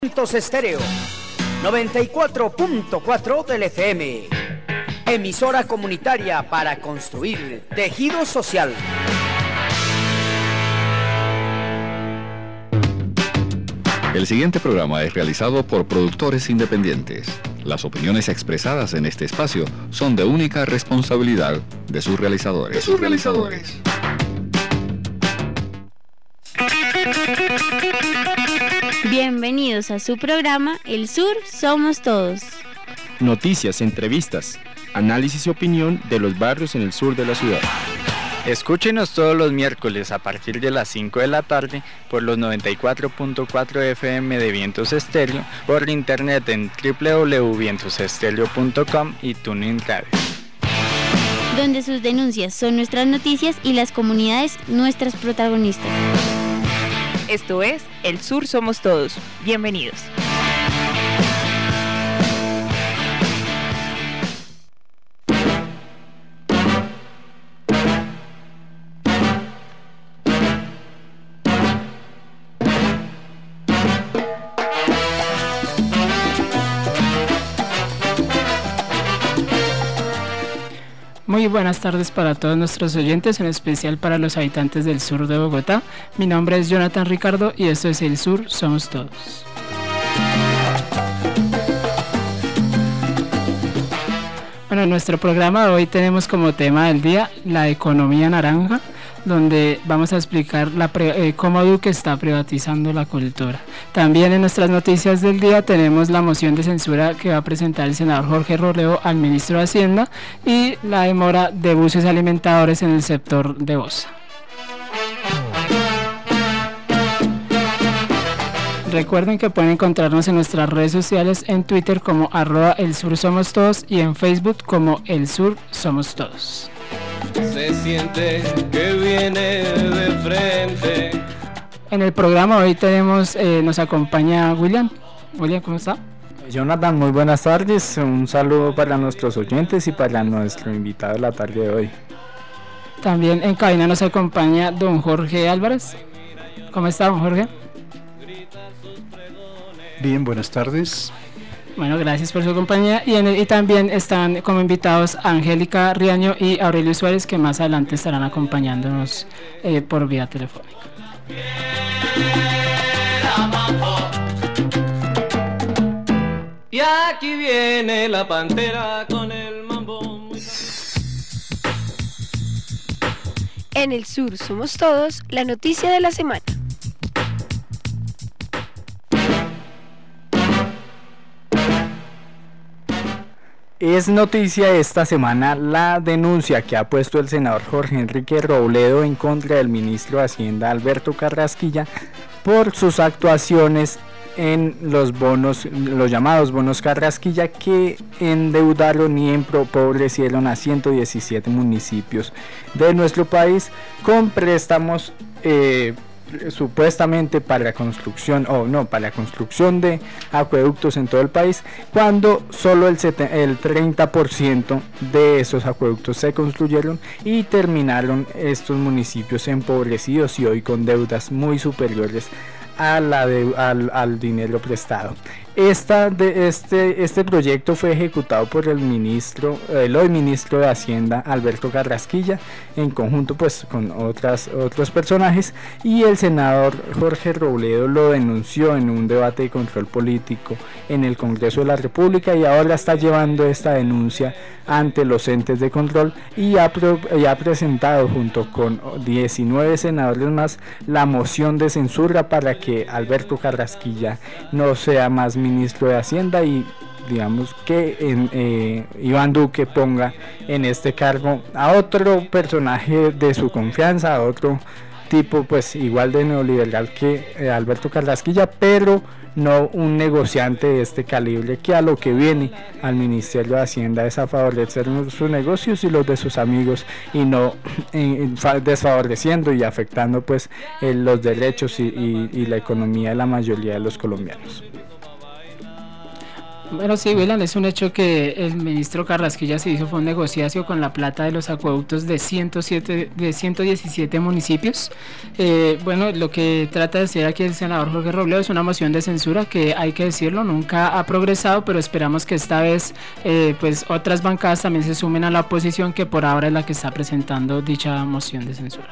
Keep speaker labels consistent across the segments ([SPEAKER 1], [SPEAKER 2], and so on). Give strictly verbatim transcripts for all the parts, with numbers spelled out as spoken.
[SPEAKER 1] Vientos Estéreo, noventa y cuatro punto cuatro del F M, emisora comunitaria para construir tejido social.
[SPEAKER 2] El siguiente programa es realizado por productores independientes. Las opiniones expresadas en este espacio son de única responsabilidad de sus realizadores. De sus realizadores.
[SPEAKER 3] Bienvenidos a su programa El Sur Somos Todos.
[SPEAKER 4] Noticias, entrevistas, análisis y opinión de los barrios en el sur de la ciudad.
[SPEAKER 5] Escúchenos todos los miércoles a partir de las cinco de la tarde por los noventa y cuatro punto cuatro F M de Vientos Estéreo, por internet en w w w punto vientos estéreo punto com y TuneIn Radio.
[SPEAKER 3] Donde sus denuncias son nuestras noticias y las comunidades nuestras protagonistas.
[SPEAKER 6] Esto es El Sur Somos Todos. Bienvenidos.
[SPEAKER 7] Muy buenas tardes para todos nuestros oyentes, en especial para los habitantes del sur de Bogotá. Mi nombre es Jonathan Ricardo y esto es El Sur Somos Todos. Bueno, en nuestro programa de hoy tenemos como tema del día la economía naranja, donde vamos a explicar la pre, eh, cómo Duque está privatizando la cultura. También en nuestras noticias del día tenemos la moción de censura que va a presentar el senador Jorge Robledo al ministro de Hacienda y la demora de buses alimentadores en el sector de Bosa. Recuerden que pueden encontrarnos en nuestras redes sociales, en Twitter como arroba El Sur Somos Todos y en Facebook como El Sur Somos Todos.
[SPEAKER 8] Se siente que viene de frente.
[SPEAKER 7] En el programa hoy tenemos, eh, nos acompaña William. William, ¿cómo está?
[SPEAKER 5] Jonathan, muy buenas tardes. Un saludo para nuestros oyentes y para nuestro invitado de la tarde de hoy.
[SPEAKER 7] También en cabina nos acompaña don Jorge Álvarez. ¿Cómo está, don Jorge?
[SPEAKER 9] Bien, buenas tardes.
[SPEAKER 7] Bueno, gracias por su compañía. Y, en el, y también están como invitados Angélica Riaño y Aurelio Suárez, que más adelante estarán acompañándonos eh, por vía telefónica.
[SPEAKER 8] Y aquí viene la pantera con el mambo muy...
[SPEAKER 10] En El Sur Somos Todos, la noticia de la semana.
[SPEAKER 5] Es noticia esta semana la denuncia que ha puesto el senador Jorge Enrique Robledo en contra del ministro de Hacienda Alberto Carrasquilla por sus actuaciones en los bonos, los llamados bonos Carrasquilla, que endeudaron y empobrecieron a ciento diecisiete municipios de nuestro país con préstamos eh, supuestamente para la construcción o no para la construcción de acueductos en todo el país, cuando solo el, el treinta por ciento de esos acueductos se construyeron y terminaron estos municipios empobrecidos y hoy con deudas muy superiores a la de, al, al dinero prestado. Esta de este, este proyecto fue ejecutado por el ministro, el hoy ministro de Hacienda Alberto Carrasquilla, en conjunto pues con otras, otros personajes, y el senador Jorge Robledo lo denunció en un debate de control político en el Congreso de la República y ahora está llevando esta denuncia ante los entes de control y ha, pro, y ha presentado junto con diecinueve senadores más la moción de censura para que Alberto Carrasquilla no sea más ministro de Hacienda y digamos que en, eh, Iván Duque ponga en este cargo a otro personaje de su confianza, a otro tipo pues igual de neoliberal que eh, Alberto Carrasquilla, pero no un negociante de este calibre, que a lo que viene al Ministerio de Hacienda es a favorecer sus negocios y los de sus amigos y no eh, desfavoreciendo y afectando pues eh, los derechos y, y, y la economía de la mayoría de los colombianos.
[SPEAKER 7] Bueno, sí, William, es un hecho que el ministro Carrasquilla se hizo, fue un negociacio con la plata de los acueductos de ciento siete, de ciento diecisiete municipios. Eh, bueno, lo que trata de decir aquí el senador Jorge Robledo es una moción de censura que, hay que decirlo, nunca ha progresado, pero esperamos que esta vez eh, pues otras bancadas también se sumen a la oposición, que por ahora es la que está presentando dicha moción de censura.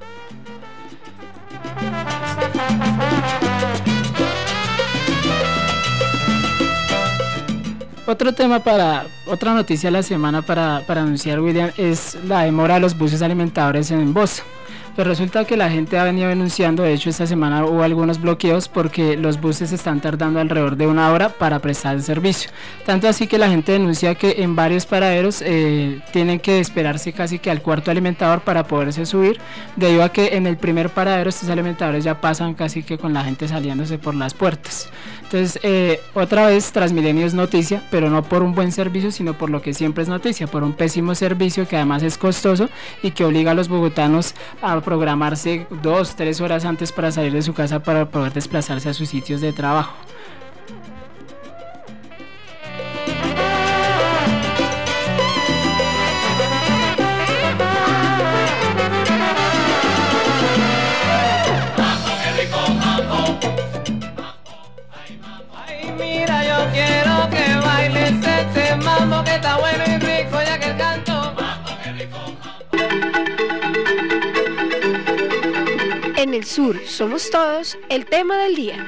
[SPEAKER 7] Otro tema para, otra noticia de la semana para, para anunciar, William, es la demora de los buses alimentadores en Bosa. Pues resulta que la gente ha venido denunciando, de hecho esta semana hubo algunos bloqueos porque los buses están tardando alrededor de una hora para prestar el servicio. Tanto así que la gente denuncia que en varios paraderos eh, tienen que esperarse casi que al cuarto alimentador para poderse subir, debido a que en el primer paradero estos alimentadores ya pasan casi que con la gente saliéndose por las puertas. Entonces, eh, otra vez Transmilenio es noticia, pero no por un buen servicio, sino por lo que siempre es noticia, por un pésimo servicio que además es costoso y que obliga a los bogotanos a programarse dos, tres horas antes para salir de su casa para poder desplazarse a sus sitios de trabajo.
[SPEAKER 8] Mira, yo quiero que bailes este mambo que está bueno y rico, ya que el canto. Mambo, qué rico,
[SPEAKER 10] En el sur somos todos el tema del día.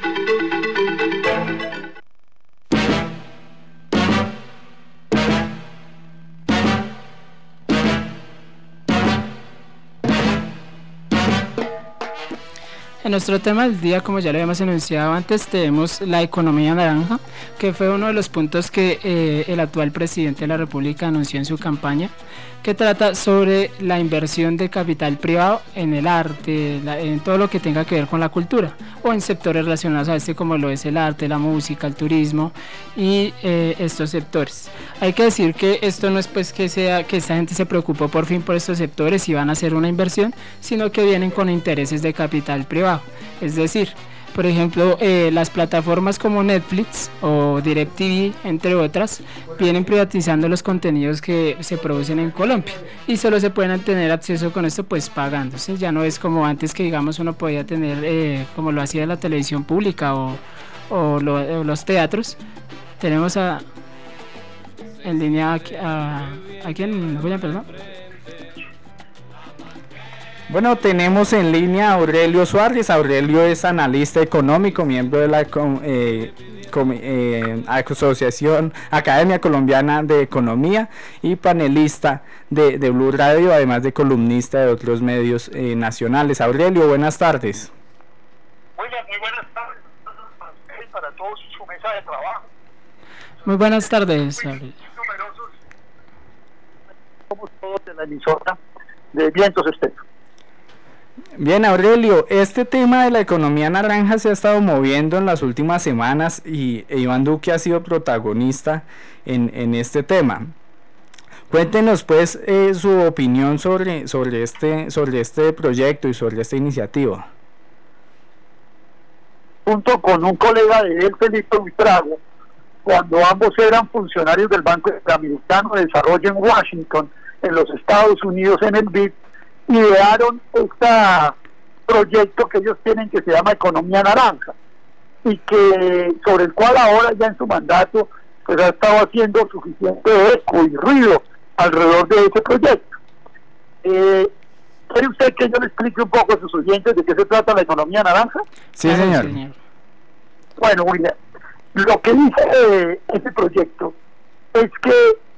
[SPEAKER 7] En nuestro tema del día, como ya lo habíamos anunciado antes, tenemos la economía naranja, que fue uno de los puntos que eh, el actual presidente de la República anunció en su campaña, que trata sobre la inversión de capital privado en el arte, la, en todo lo que tenga que ver con la cultura, o en sectores relacionados a este como lo es el arte, la música, el turismo y eh, estos sectores. Hay que decir que esto no es pues que sea que esta gente se preocupó por fin por estos sectores y van a hacer una inversión, sino que vienen con intereses de capital privado. Es decir, por ejemplo, eh, las plataformas como Netflix o DirecTV, entre otras, vienen privatizando los contenidos que se producen en Colombia y solo se pueden tener acceso con esto pues pagándose. Ya no es como antes que digamos uno podía tener, eh, como lo hacía la televisión pública o, o, lo, o los teatros. Tenemos a, en línea a, a, a quién, William, perdón.
[SPEAKER 5] Bueno, tenemos en línea a Aurelio Suárez. Aurelio es analista económico, miembro de la eh, com, eh, Asociación Academia Colombiana de Economía y panelista de, de Blue Radio, además de columnista de otros medios eh, nacionales. Aurelio, buenas tardes.
[SPEAKER 11] Oiga, muy buenas tardes para ustedes y para todos su mesa de trabajo.
[SPEAKER 7] Muy buenas tardes, Aurelio.
[SPEAKER 11] Numerosos, somos todos de la emisora de Vientos Esteros.
[SPEAKER 5] Bien, Aurelio, este tema de la economía naranja se ha estado moviendo en las últimas semanas y Iván Duque ha sido protagonista en, en este tema. Cuéntenos pues eh, su opinión sobre, sobre, este, sobre este proyecto y sobre esta iniciativa.
[SPEAKER 11] Junto con un colega de él, Felipe Buitrago, cuando ambos eran funcionarios del Banco Interamericano de Desarrollo en Washington, en los Estados Unidos, en el B I D, idearon este proyecto que ellos tienen que se llama Economía Naranja y que sobre el cual ahora ya en su mandato pues ha estado haciendo suficiente eco y ruido alrededor de ese proyecto. Eh, ¿Quiere usted que yo le explique un poco a sus oyentes de qué se trata la economía naranja?
[SPEAKER 5] Sí, señor.
[SPEAKER 11] Bueno, William, lo que dice eh, este proyecto es que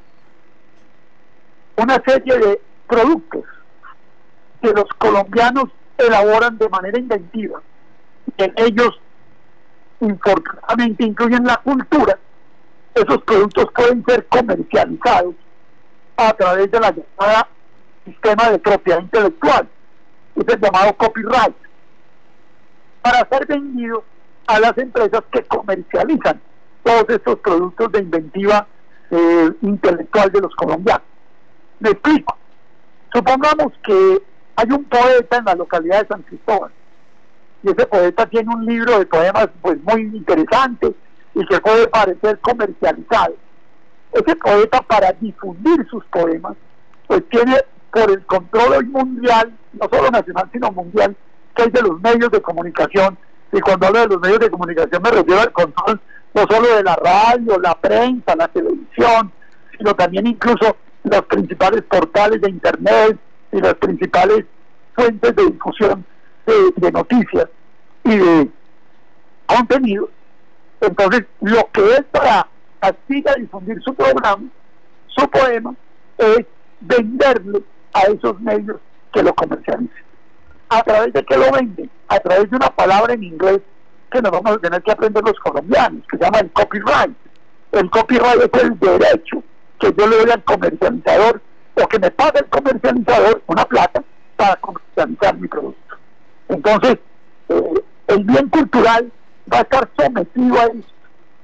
[SPEAKER 11] una serie de productos que los colombianos elaboran de manera inventiva, que ellos infortunadamente incluyen la cultura, esos productos pueden ser comercializados a través de la llamada sistema de propiedad intelectual, es el llamado copyright, para ser vendidos a las empresas que comercializan todos estos productos de inventiva eh, intelectual de los colombianos. Me explico. Supongamos que hay un poeta en la localidad de San Cristóbal y ese poeta tiene un libro de poemas pues muy interesante y que puede parecer comercializado. Ese poeta, para difundir sus poemas, pues tiene por el control hoy mundial, no solo nacional sino mundial, que hay de los medios de comunicación, y cuando hablo de los medios de comunicación me refiero al control no solo de la radio, la prensa, la televisión, sino también incluso los principales portales de internet y las principales fuentes de difusión de, de noticias y de contenidos. Entonces, lo que es para aspirar a difundir su programa, su poema, es venderle a esos medios que lo comercialicen. ¿A través de qué lo venden? A través de una palabra en inglés que nos vamos a tener que aprender los colombianos, que se llama el copyright. El copyright es el derecho que yo le doy al comercializador, o que me paga el comercializador una plata para comercializar mi producto. Entonces, eh, el bien cultural va a estar sometido a eso.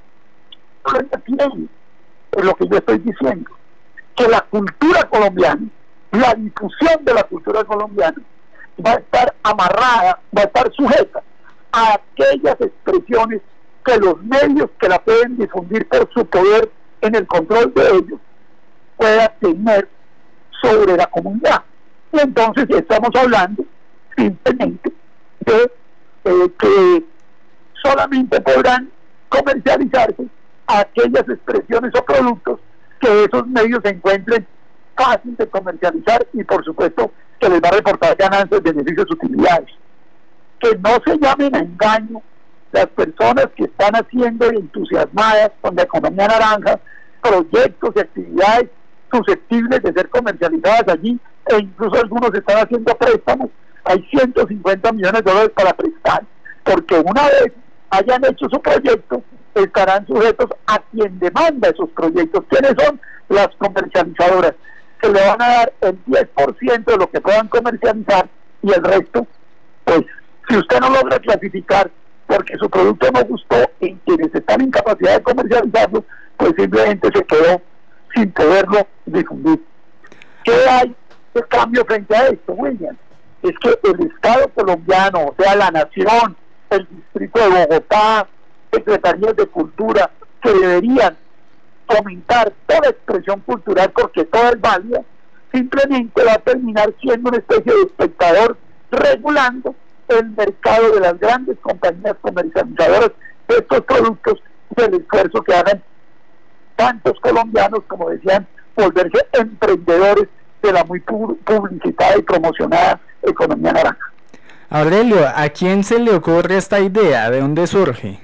[SPEAKER 11] Es lo que yo estoy diciendo, que la cultura colombiana, la difusión de la cultura colombiana va a estar amarrada, va a estar sujeta a aquellas expresiones que los medios que la pueden difundir por su poder en el control de ellos puedan tener sobre la comunidad. Y entonces estamos hablando simplemente de eh, que solamente podrán comercializarse aquellas expresiones o productos que esos medios se encuentren fácil de comercializar y por supuesto que les va a reportar ganancias, beneficios, utilidades. Que no se llamen a engaño las personas que están haciendo entusiasmadas con la economía naranja proyectos y actividades susceptibles de ser comercializadas allí, e incluso algunos están haciendo préstamos. Hay ciento cincuenta millones de dólares para prestar, porque una vez hayan hecho su proyecto estarán sujetos a quien demanda esos proyectos. ¿Quiénes son? Las comercializadoras, que le van a dar el diez por ciento de lo que puedan comercializar, y el resto, pues, si usted no logra clasificar porque su producto no gustó en quienes están en capacidad de comercializarlo, pues simplemente se quedó sin poderlo difundir. ¿Qué hay de cambio frente a esto, William? Es que el Estado colombiano, o sea, la Nación, el Distrito de Bogotá, secretarías de cultura, que deberían fomentar toda expresión cultural porque toda es válida, simplemente va a terminar siendo una especie de espectador regulando el mercado de las grandes compañías comercializadoras de estos productos, del esfuerzo que hagan tantos colombianos, como decían, volverse emprendedores de la muy publicitada y promocionada economía naranja.
[SPEAKER 5] Aurelio, ¿a quién se le ocurre esta idea? ¿De dónde surge?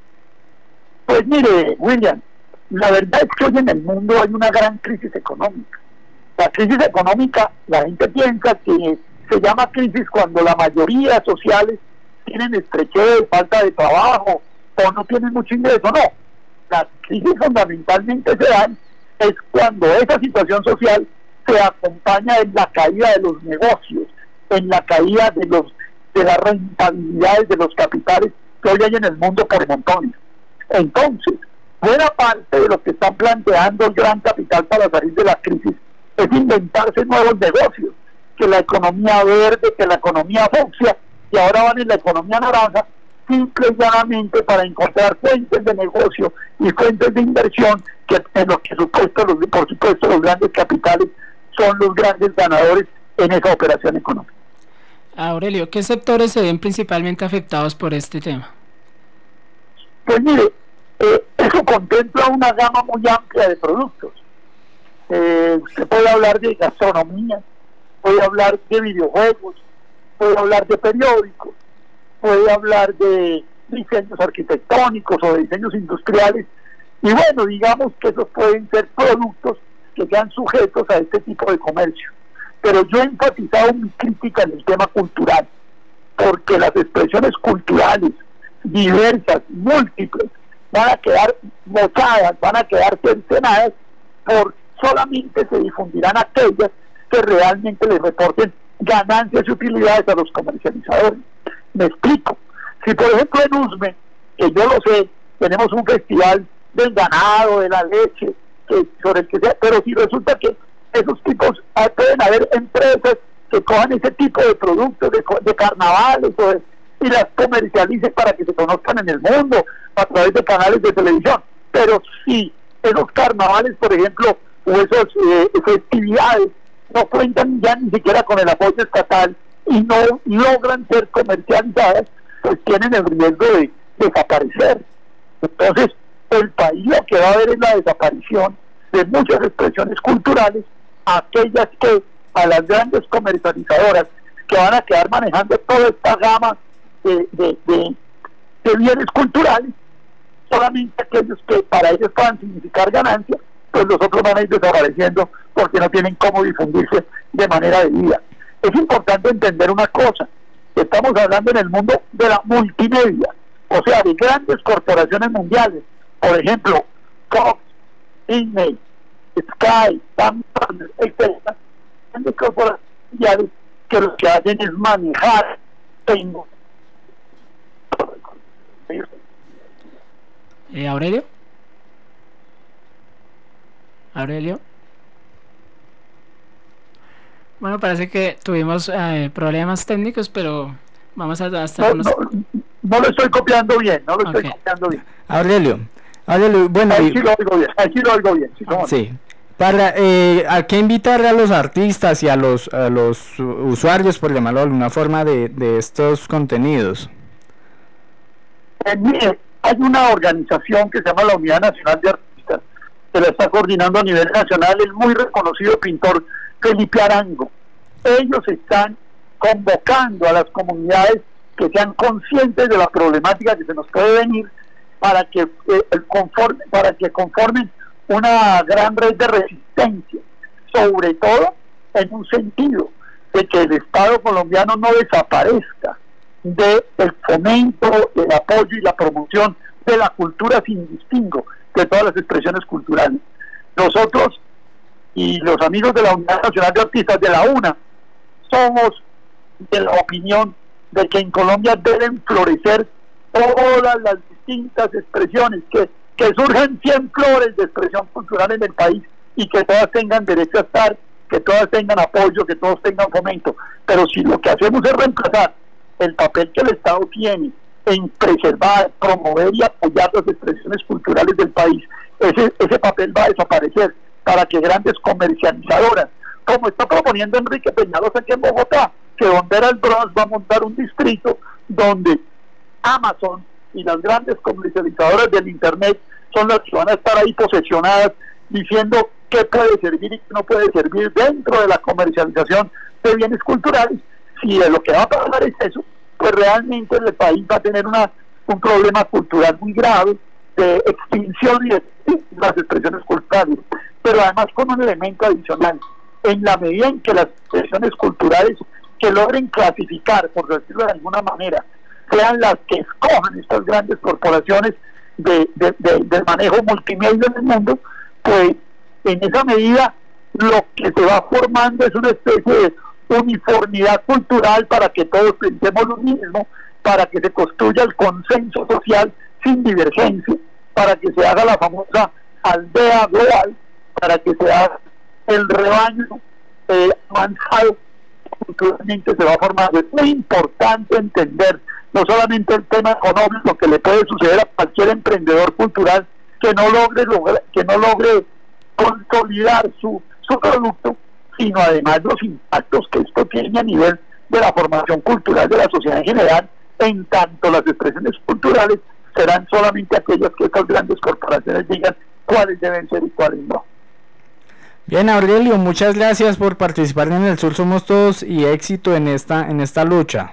[SPEAKER 11] Pues mire, William, la verdad es que hoy en el mundo hay una gran crisis económica. La crisis económica, la gente piensa que se llama crisis cuando la mayoría sociales tienen estrechez, falta de trabajo o no tienen mucho ingreso. No, las crisis fundamentalmente se dan es cuando esa situación social se acompaña en la caída de los negocios, en la caída de los de las rentabilidades de los capitales que hoy hay en el mundo por montones. Entonces, buena parte de lo que están planteando el gran capital para salir de la crisis es inventarse nuevos negocios, que la economía verde, que la economía fucsia, y ahora van en la economía naranja, simple y llanamente para encontrar fuentes de negocio y fuentes de inversión que en los que supuesto, los, por supuesto los grandes capitales son los grandes ganadores en esa operación económica.
[SPEAKER 7] Aurelio, ¿qué sectores se ven principalmente afectados por este tema?
[SPEAKER 11] Pues mire, eh, eso contempla una gama muy amplia de productos. Eh, se puede hablar de gastronomía, puede hablar de videojuegos, puede hablar de periódicos, puede hablar de diseños arquitectónicos o de diseños industriales, y bueno, digamos que esos pueden ser productos que sean sujetos a este tipo de comercio. Pero yo he enfatizado mi crítica en el tema cultural, porque las expresiones culturales diversas, múltiples, van a quedar mochadas, van a quedar cercenadas, por solamente se difundirán aquellas que realmente les reporten ganancias y utilidades a los comercializadores. Me explico. Si por ejemplo en Usme, que yo lo sé, tenemos un festival del ganado, de la leche, que sobre el que sea, pero si resulta que esos tipos, pueden haber empresas que cojan ese tipo de productos de, de carnavales o de, y las comercialice para que se conozcan en el mundo a través de canales de televisión. Pero si esos carnavales, por ejemplo, o esas eh, festividades no cuentan ya ni siquiera con el apoyo estatal y no logran ser comercializadas, pues tienen el riesgo de desaparecer. Entonces el país lo que va a ver es la desaparición de muchas expresiones culturales, aquellas que a las grandes comercializadoras que van a quedar manejando toda esta gama de, de, de, de bienes culturales, solamente aquellos que para ellos puedan significar ganancia, pues los otros van a ir desapareciendo porque no tienen cómo difundirse de manera debida. Es importante entender una cosa: estamos hablando en el mundo de la multimedia, o sea, de grandes corporaciones mundiales, por ejemplo, Cox, Disney, Sky, Samsung, etcétera, grandes corporaciones mundiales que lo que hacen es manejar tengo
[SPEAKER 7] eh, Aurelio Aurelio bueno, parece que tuvimos eh, problemas técnicos, pero vamos a hasta
[SPEAKER 11] no,
[SPEAKER 7] unos...
[SPEAKER 11] no, no lo estoy copiando bien, no lo
[SPEAKER 7] okay.
[SPEAKER 11] estoy copiando bien.
[SPEAKER 5] Aurelio, Aurelio, bueno,
[SPEAKER 11] ahí sí lo oigo bien, ahí sí lo oigo bien, sí, no,
[SPEAKER 5] sí. Para, eh, ¿a qué invitar a los artistas y a los, a los usuarios, por llamarlo de alguna forma, de, de estos contenidos?
[SPEAKER 11] Eh, mire, hay una organización que se llama la Unidad Nacional de Artistas, que la está coordinando a nivel nacional el muy reconocido pintor Felipe Arango. Ellos están convocando a las comunidades que sean conscientes de la problemática que se nos puede venir para que, eh, conforme, para que conformen una gran red de resistencia, sobre todo en un sentido de que el Estado colombiano no desaparezca del fomento, el apoyo y la promoción de la cultura sin distingo de todas las expresiones culturales. Nosotros y los amigos de la Unidad Nacional de Artistas, de la UNA, somos de la opinión de que en Colombia deben florecer todas las distintas expresiones, que, que surjan cien flores de expresión cultural en el país y que todas tengan derecho a estar, que todas tengan apoyo, que todos tengan fomento. Pero si lo que hacemos es reemplazar el papel que el Estado tiene en preservar, promover y apoyar las expresiones culturales del país, ese, ese papel va a desaparecer para que grandes comercializadoras, como está proponiendo Enrique Peñalosa aquí en Bogotá, que donde era el Bronx va a montar un distrito donde Amazon y las grandes comercializadoras del Internet son las que van a estar ahí posesionadas diciendo qué puede servir y qué no puede servir dentro de la comercialización de bienes culturales. Si de lo que va a pasar es eso, pues realmente el país va a tener una un problema cultural muy grave de extinción y de las expresiones culturales, pero además con un elemento adicional: en la medida en que las expresiones culturales que logren clasificar, por decirlo de alguna manera, sean las que escojan estas grandes corporaciones de, de, de, del manejo multimedia en el mundo, pues en esa medida lo que se va formando es una especie de uniformidad cultural para que todos pensemos lo mismo, para que se construya el consenso social sin divergencia, para que se haga la famosa aldea global, para que se haga el rebaño eh, avanzado, culturalmente se va formando. Es muy importante entender no solamente el tema económico que le puede suceder a cualquier emprendedor cultural que no logre logre, que no logre consolidar su, su producto, sino además los impactos que esto tiene a nivel de la formación cultural de la sociedad en general, en tanto las expresiones culturales serán solamente aquellas que estas grandes corporaciones digan cuáles deben ser y cuáles no.
[SPEAKER 5] Bien, Aurelio, muchas gracias por participar en El Sur Somos Todos y éxito en esta en esta lucha.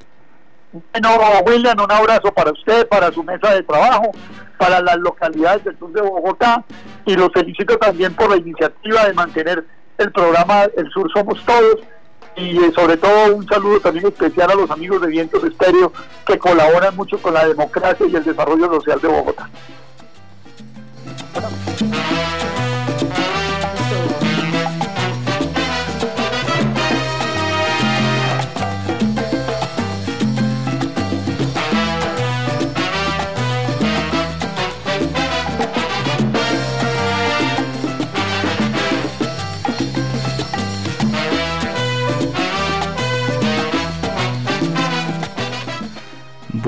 [SPEAKER 11] Bueno, William, un abrazo para usted, para su mesa de trabajo, para las localidades del sur de Bogotá, y los felicito también por la iniciativa de mantener el programa El Sur Somos Todos, y eh, sobre todo un saludo también especial a los amigos de Vientos Estéreo que colaboran mucho con la democracia y el desarrollo social de Bogotá.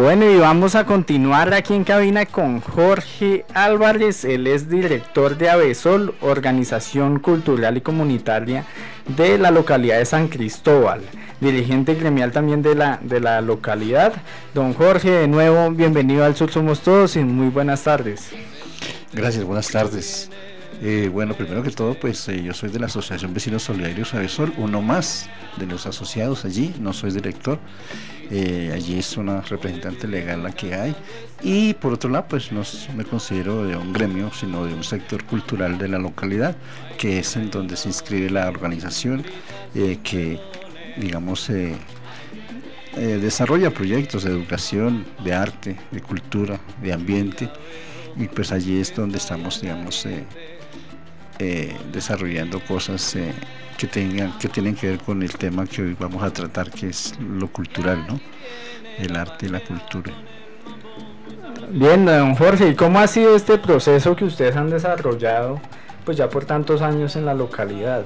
[SPEAKER 5] Bueno, y vamos a continuar aquí en cabina con Jorge Álvarez. Él es director de ABESOL, Organización Cultural y Comunitaria de la localidad de San Cristóbal, dirigente gremial también de la, de la localidad. Don Jorge, de nuevo, bienvenido al Sur Somos Todos y muy buenas tardes.
[SPEAKER 9] Gracias, buenas tardes. Eh, bueno, primero que todo, pues eh, yo soy de la Asociación Vecinos Solidarios ABESOL, uno más de los asociados allí, no soy director. Eh, allí es una representante legal la que hay, y por otro lado pues no me considero de un gremio sino de un sector cultural de la localidad, que es en donde se inscribe la organización eh, que digamos eh, eh, desarrolla proyectos de educación, de arte, de cultura, de ambiente, y pues allí es donde estamos digamos eh, eh, desarrollando cosas eh, que tengan que tienen que ver con el tema que hoy vamos a tratar, que es lo cultural, ¿no? El arte y la cultura.
[SPEAKER 5] Bien, don Jorge, ¿y cómo ha sido este proceso que ustedes han desarrollado pues ya por tantos años en la localidad?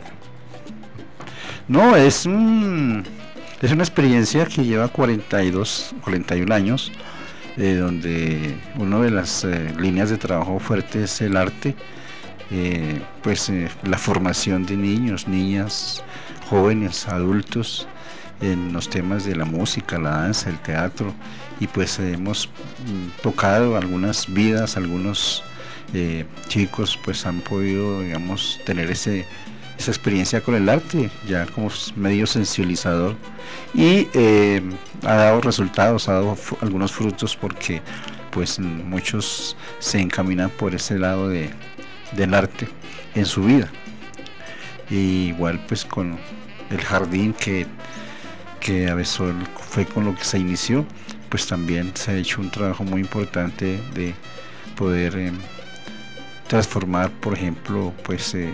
[SPEAKER 9] No, es un es una experiencia que lleva cuarenta y dos, cuarenta y un años, eh, donde una de las eh, líneas de trabajo fuerte es el arte. Eh, pues eh, la formación de niños, niñas, jóvenes, adultos en los temas de la música, la danza, el teatro, y pues eh, hemos mm, tocado algunas vidas, algunos eh, chicos pues han podido digamos tener ese esa experiencia con el arte ya como medio sensibilizador, y eh, ha dado resultados, ha dado algunos frutos, porque pues muchos se encaminan por ese lado de del arte en su vida. Y igual pues con el jardín que que ABESOL fue con lo que se inició, pues también se ha hecho un trabajo muy importante de poder eh, transformar, por ejemplo, pues eh,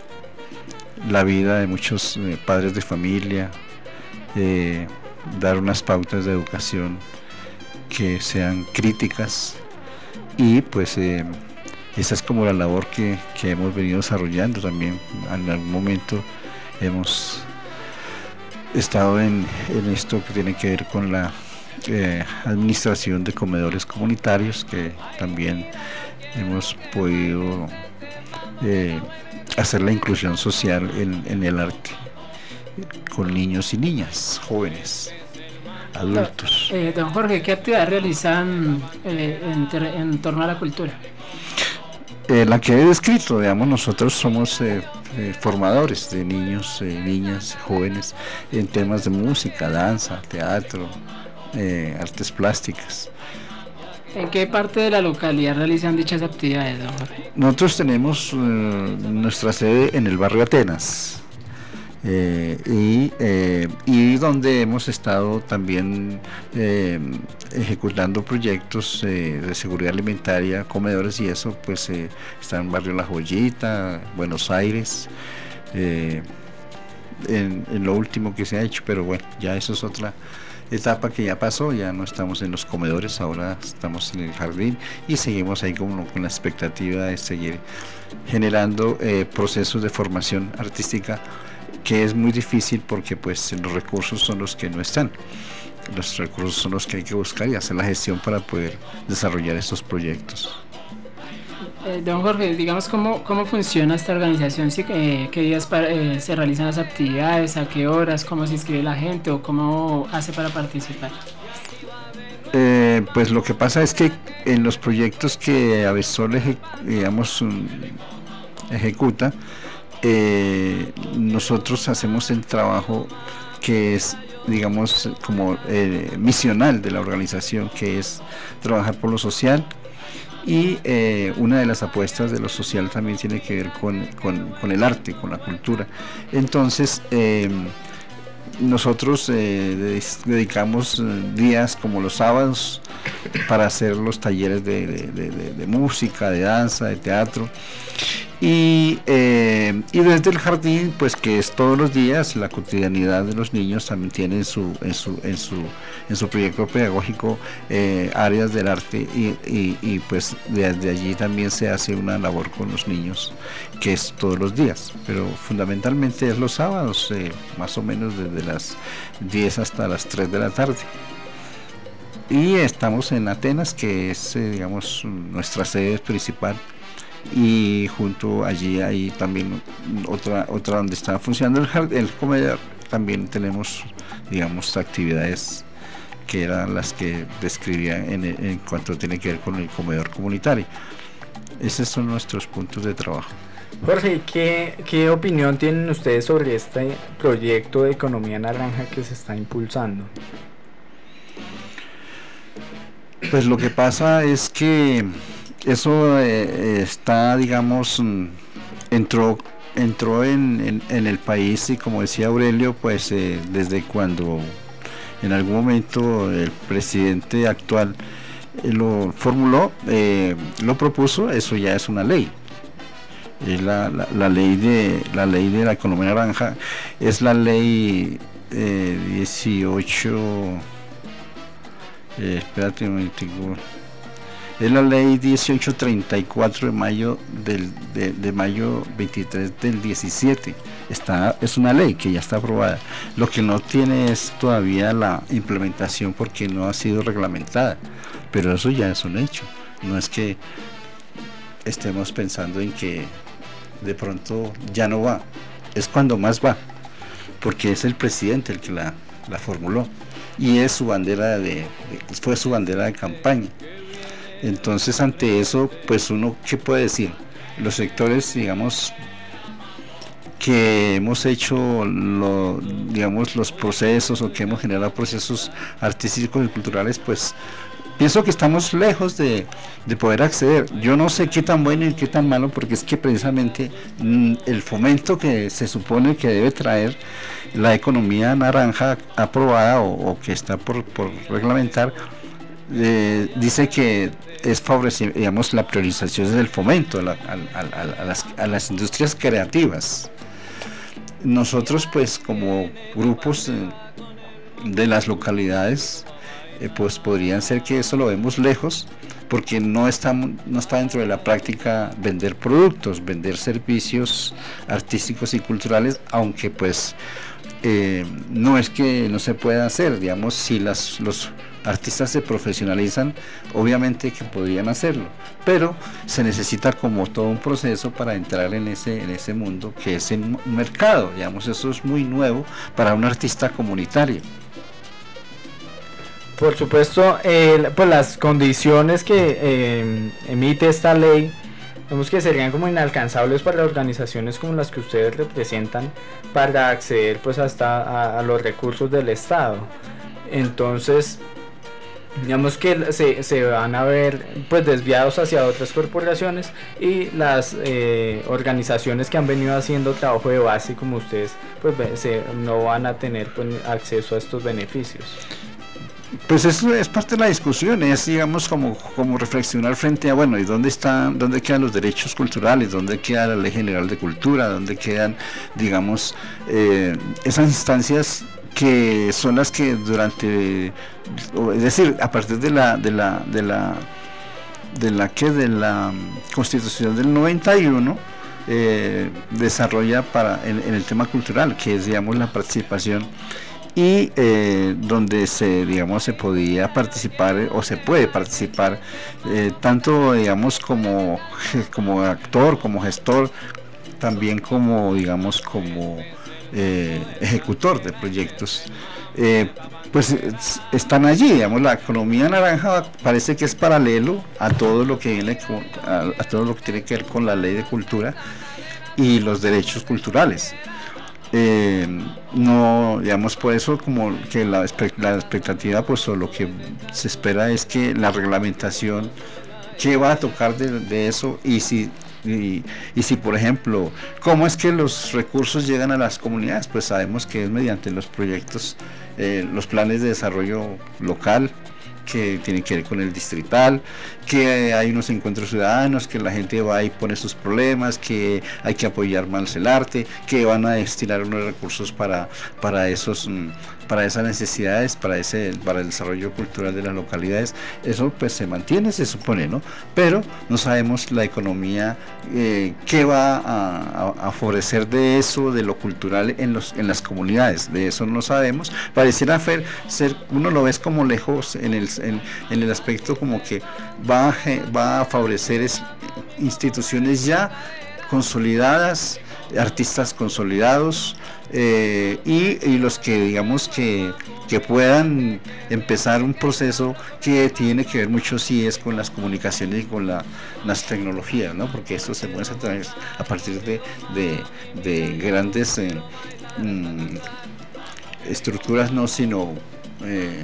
[SPEAKER 9] la vida de muchos eh, padres de familia, eh, dar unas pautas de educación que sean críticas, y pues eh, esa es como la labor que, que hemos venido desarrollando también. En algún momento hemos estado en, en esto que tiene que ver con la eh, administración de comedores comunitarios, que también hemos podido eh, hacer la inclusión social en, en el arte con niños y niñas, jóvenes, adultos.
[SPEAKER 7] Eh, don Jorge, ¿qué actividades realizan eh, en, ter en torno a la cultura?
[SPEAKER 9] Eh, la que he descrito, digamos, nosotros somos eh, eh, formadores de niños, eh, niñas, jóvenes en temas de música, danza, teatro, eh, artes plásticas.
[SPEAKER 7] ¿En qué parte de la localidad realizan dichas actividades, don Jorge?
[SPEAKER 9] Nosotros tenemos eh, nuestra sede en el barrio Atenas, eh, y, eh, y donde hemos estado también eh, ejecutando proyectos eh, de seguridad alimentaria, comedores y eso, pues eh, está en barrio La Joyita, Buenos Aires, eh, en, en lo último que se ha hecho, pero bueno, ya eso es otra etapa que ya pasó, ya no estamos en los comedores, ahora estamos en el jardín y seguimos ahí con, con la expectativa de seguir generando eh, procesos de formación artística, que es muy difícil porque pues los recursos son los que no están, los recursos son los que hay que buscar y hacer la gestión para poder desarrollar estos proyectos.
[SPEAKER 7] Eh, don Jorge, digamos, ¿cómo, cómo funciona esta organización? ¿Sí, eh, ¿Qué días para, eh, se realizan las actividades? ¿A qué horas? ¿Cómo se inscribe la gente? ¿O cómo hace para participar?
[SPEAKER 9] Eh, pues lo que pasa es que en los proyectos que ABESOL eje, digamos, um, ejecuta, eh, nosotros hacemos el trabajo que es, digamos, como eh, misional de la organización, que es trabajar por lo social. Y eh, una de las apuestas de lo social también tiene que ver con, con, con el arte, con la cultura. Entonces, eh, nosotros eh, dedicamos días como los sábados para hacer los talleres de, de, de, de música, de danza, de teatro. Y, eh, y desde el jardín, pues que es todos los días, la cotidianidad de los niños también tiene en su, en su, en su, en su proyecto pedagógico eh, áreas del arte, y, y, y pues desde allí también se hace una labor con los niños, que es todos los días, pero fundamentalmente es los sábados, eh, más o menos desde las diez hasta las tres de la tarde. y estamos en Atenas, que es eh, digamos nuestra sede principal, y junto allí hay también otra otra donde está funcionando el, el comedor. También tenemos digamos actividades que eran las que describía en, en cuanto tiene que ver con el comedor comunitario. Esos son nuestros puntos de trabajo.
[SPEAKER 5] Jorge, ¿qué, qué opinión tienen ustedes sobre este proyecto de economía naranja que se está impulsando?
[SPEAKER 9] Pues lo que pasa es que eso eh, está, digamos, entró entró en, en, en el país, y como decía Aurelio, pues eh, desde cuando en algún momento el presidente actual eh, lo formuló, eh, lo propuso, eso ya es una ley. Es la, la, la ley de la ley de la economía naranja, es la ley eh, dieciocho, eh, espérate un momentico, es la ley dieciocho treinta y cuatro de mayo del de, de mayo veintitrés del diecisiete. Está, es una ley que ya está aprobada. Lo que no tiene es todavía la implementación, porque no ha sido reglamentada, pero eso ya es un hecho. No es que estemos pensando en que de pronto ya no va, es cuando más va, porque es el presidente el que la, la formuló, y es su bandera de, de fue su bandera de campaña. Entonces, ante eso, pues uno, ¿qué puede decir? Los sectores, digamos, que hemos hecho lo, digamos, los procesos, o que hemos generado procesos artísticos y culturales, pues pienso que estamos lejos de, de poder acceder. Yo no sé qué tan bueno y qué tan malo, porque es que precisamente mmm, el fomento que se supone que debe traer la economía naranja aprobada, o, o que está por, por reglamentar, eh, dice que es favorecer, digamos, la priorización del fomento a, la, a, a, a, las, a las industrias creativas. Nosotros, pues, como grupos eh, de las localidades, eh, pues podrían ser que eso lo vemos lejos, porque no está, no está dentro de la práctica vender productos, vender servicios artísticos y culturales, aunque pues eh, no es que no se pueda hacer, digamos, si las, los artistas se profesionalizan, obviamente que podrían hacerlo, pero se necesita como todo un proceso para entrar en ese, en ese mundo, que es el mercado, digamos, eso es muy nuevo para un artista comunitario.
[SPEAKER 5] Por supuesto, eh, pues las condiciones que eh, emite esta ley, vemos que serían como inalcanzables para organizaciones como las que ustedes representan, para acceder pues hasta a, a los recursos del Estado. Entonces, digamos que se, se van a ver pues desviados hacia otras corporaciones, y las eh, organizaciones que han venido haciendo trabajo de base como ustedes pues se, no van a tener pues, acceso a estos beneficios.
[SPEAKER 9] Pues eso es parte de la discusión, es, digamos, como, como reflexionar frente a, bueno, ¿y dónde están, dónde quedan los derechos culturales? ¿Dónde queda la Ley General de Cultura? ¿Dónde quedan, digamos, eh, esas instancias que son las que durante, es decir, a partir de la de la de la de la que de la Constitución del noventa y uno eh, desarrolla para en, en el tema cultural, que es, digamos, la participación, y eh, donde se, digamos, se podía participar o se puede participar eh, tanto, digamos, como como actor, como gestor, también como, digamos, como eh, ejecutor de proyectos. Eh, pues están allí, digamos, la economía naranja parece que es paralelo a todo lo que viene con, a, a todo lo que tiene que ver con la ley de cultura y los derechos culturales. Eh, no, digamos, por eso como que la, la expectativa, pues, o lo que se espera es que la reglamentación, qué va a tocar de, de eso, y si y, y si por ejemplo, cómo es que los recursos llegan a las comunidades, pues sabemos que es mediante los proyectos, eh, los planes de desarrollo local, que tienen que ver con el distrital, que hay unos encuentros ciudadanos, que la gente va y pone sus problemas, que hay que apoyar más el arte, que van a destinar unos recursos para, para esos para esas necesidades, para ese para el desarrollo cultural de las localidades. Eso pues se mantiene, se supone, ¿no? Pero no sabemos la economía, eh, qué va a, a, a favorecer de eso, de lo cultural en los en las comunidades. De eso no sabemos. Pareciera ser, ser uno lo ves como lejos en el en, en el aspecto como que va a, va a favorecer es, instituciones ya consolidadas, artistas consolidados, eh, y, y los que digamos que, que puedan empezar un proceso que tiene que ver mucho sí es con las comunicaciones y con la, las tecnologías, ¿no? Porque esto se muestra a, través, a partir de, de, de grandes eh, mm, estructuras, no sino eh,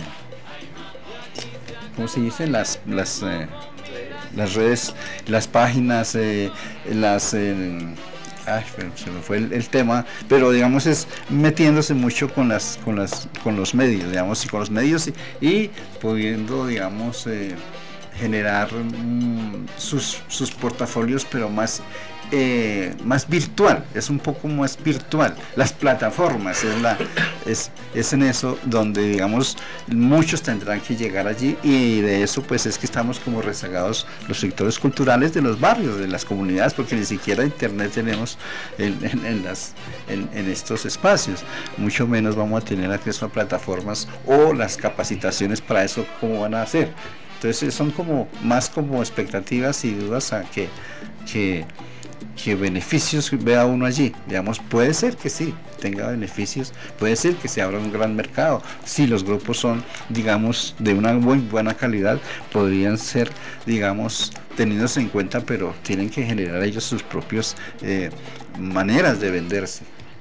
[SPEAKER 9] ¿cómo se dice? Las las eh, las redes, las páginas, eh, las eh, ay, se me fue el, el tema, pero digamos es metiéndose mucho con las con las con los medios, digamos, y con los medios y, y pudiendo, digamos, eh, generar mm, sus sus portafolios, pero más Eh, más virtual, es un poco más virtual. Las plataformas es la es, es en eso donde digamos muchos tendrán que llegar allí, y de eso pues es que estamos como rezagados los sectores culturales de los barrios, de las comunidades, porque ni siquiera internet tenemos en, en, en las en, en estos espacios, mucho menos vamos a tener acceso a plataformas o las capacitaciones para eso, cómo van a hacer. Entonces son como más como expectativas y dudas a que que que beneficios vea uno allí. Digamos, puede ser que sí tenga beneficios, puede ser que se abra un gran mercado, si los grupos son, digamos, de una muy buena calidad, podrían ser, digamos, tenidos en cuenta, pero tienen que generar ellos sus propias eh, maneras de venderse.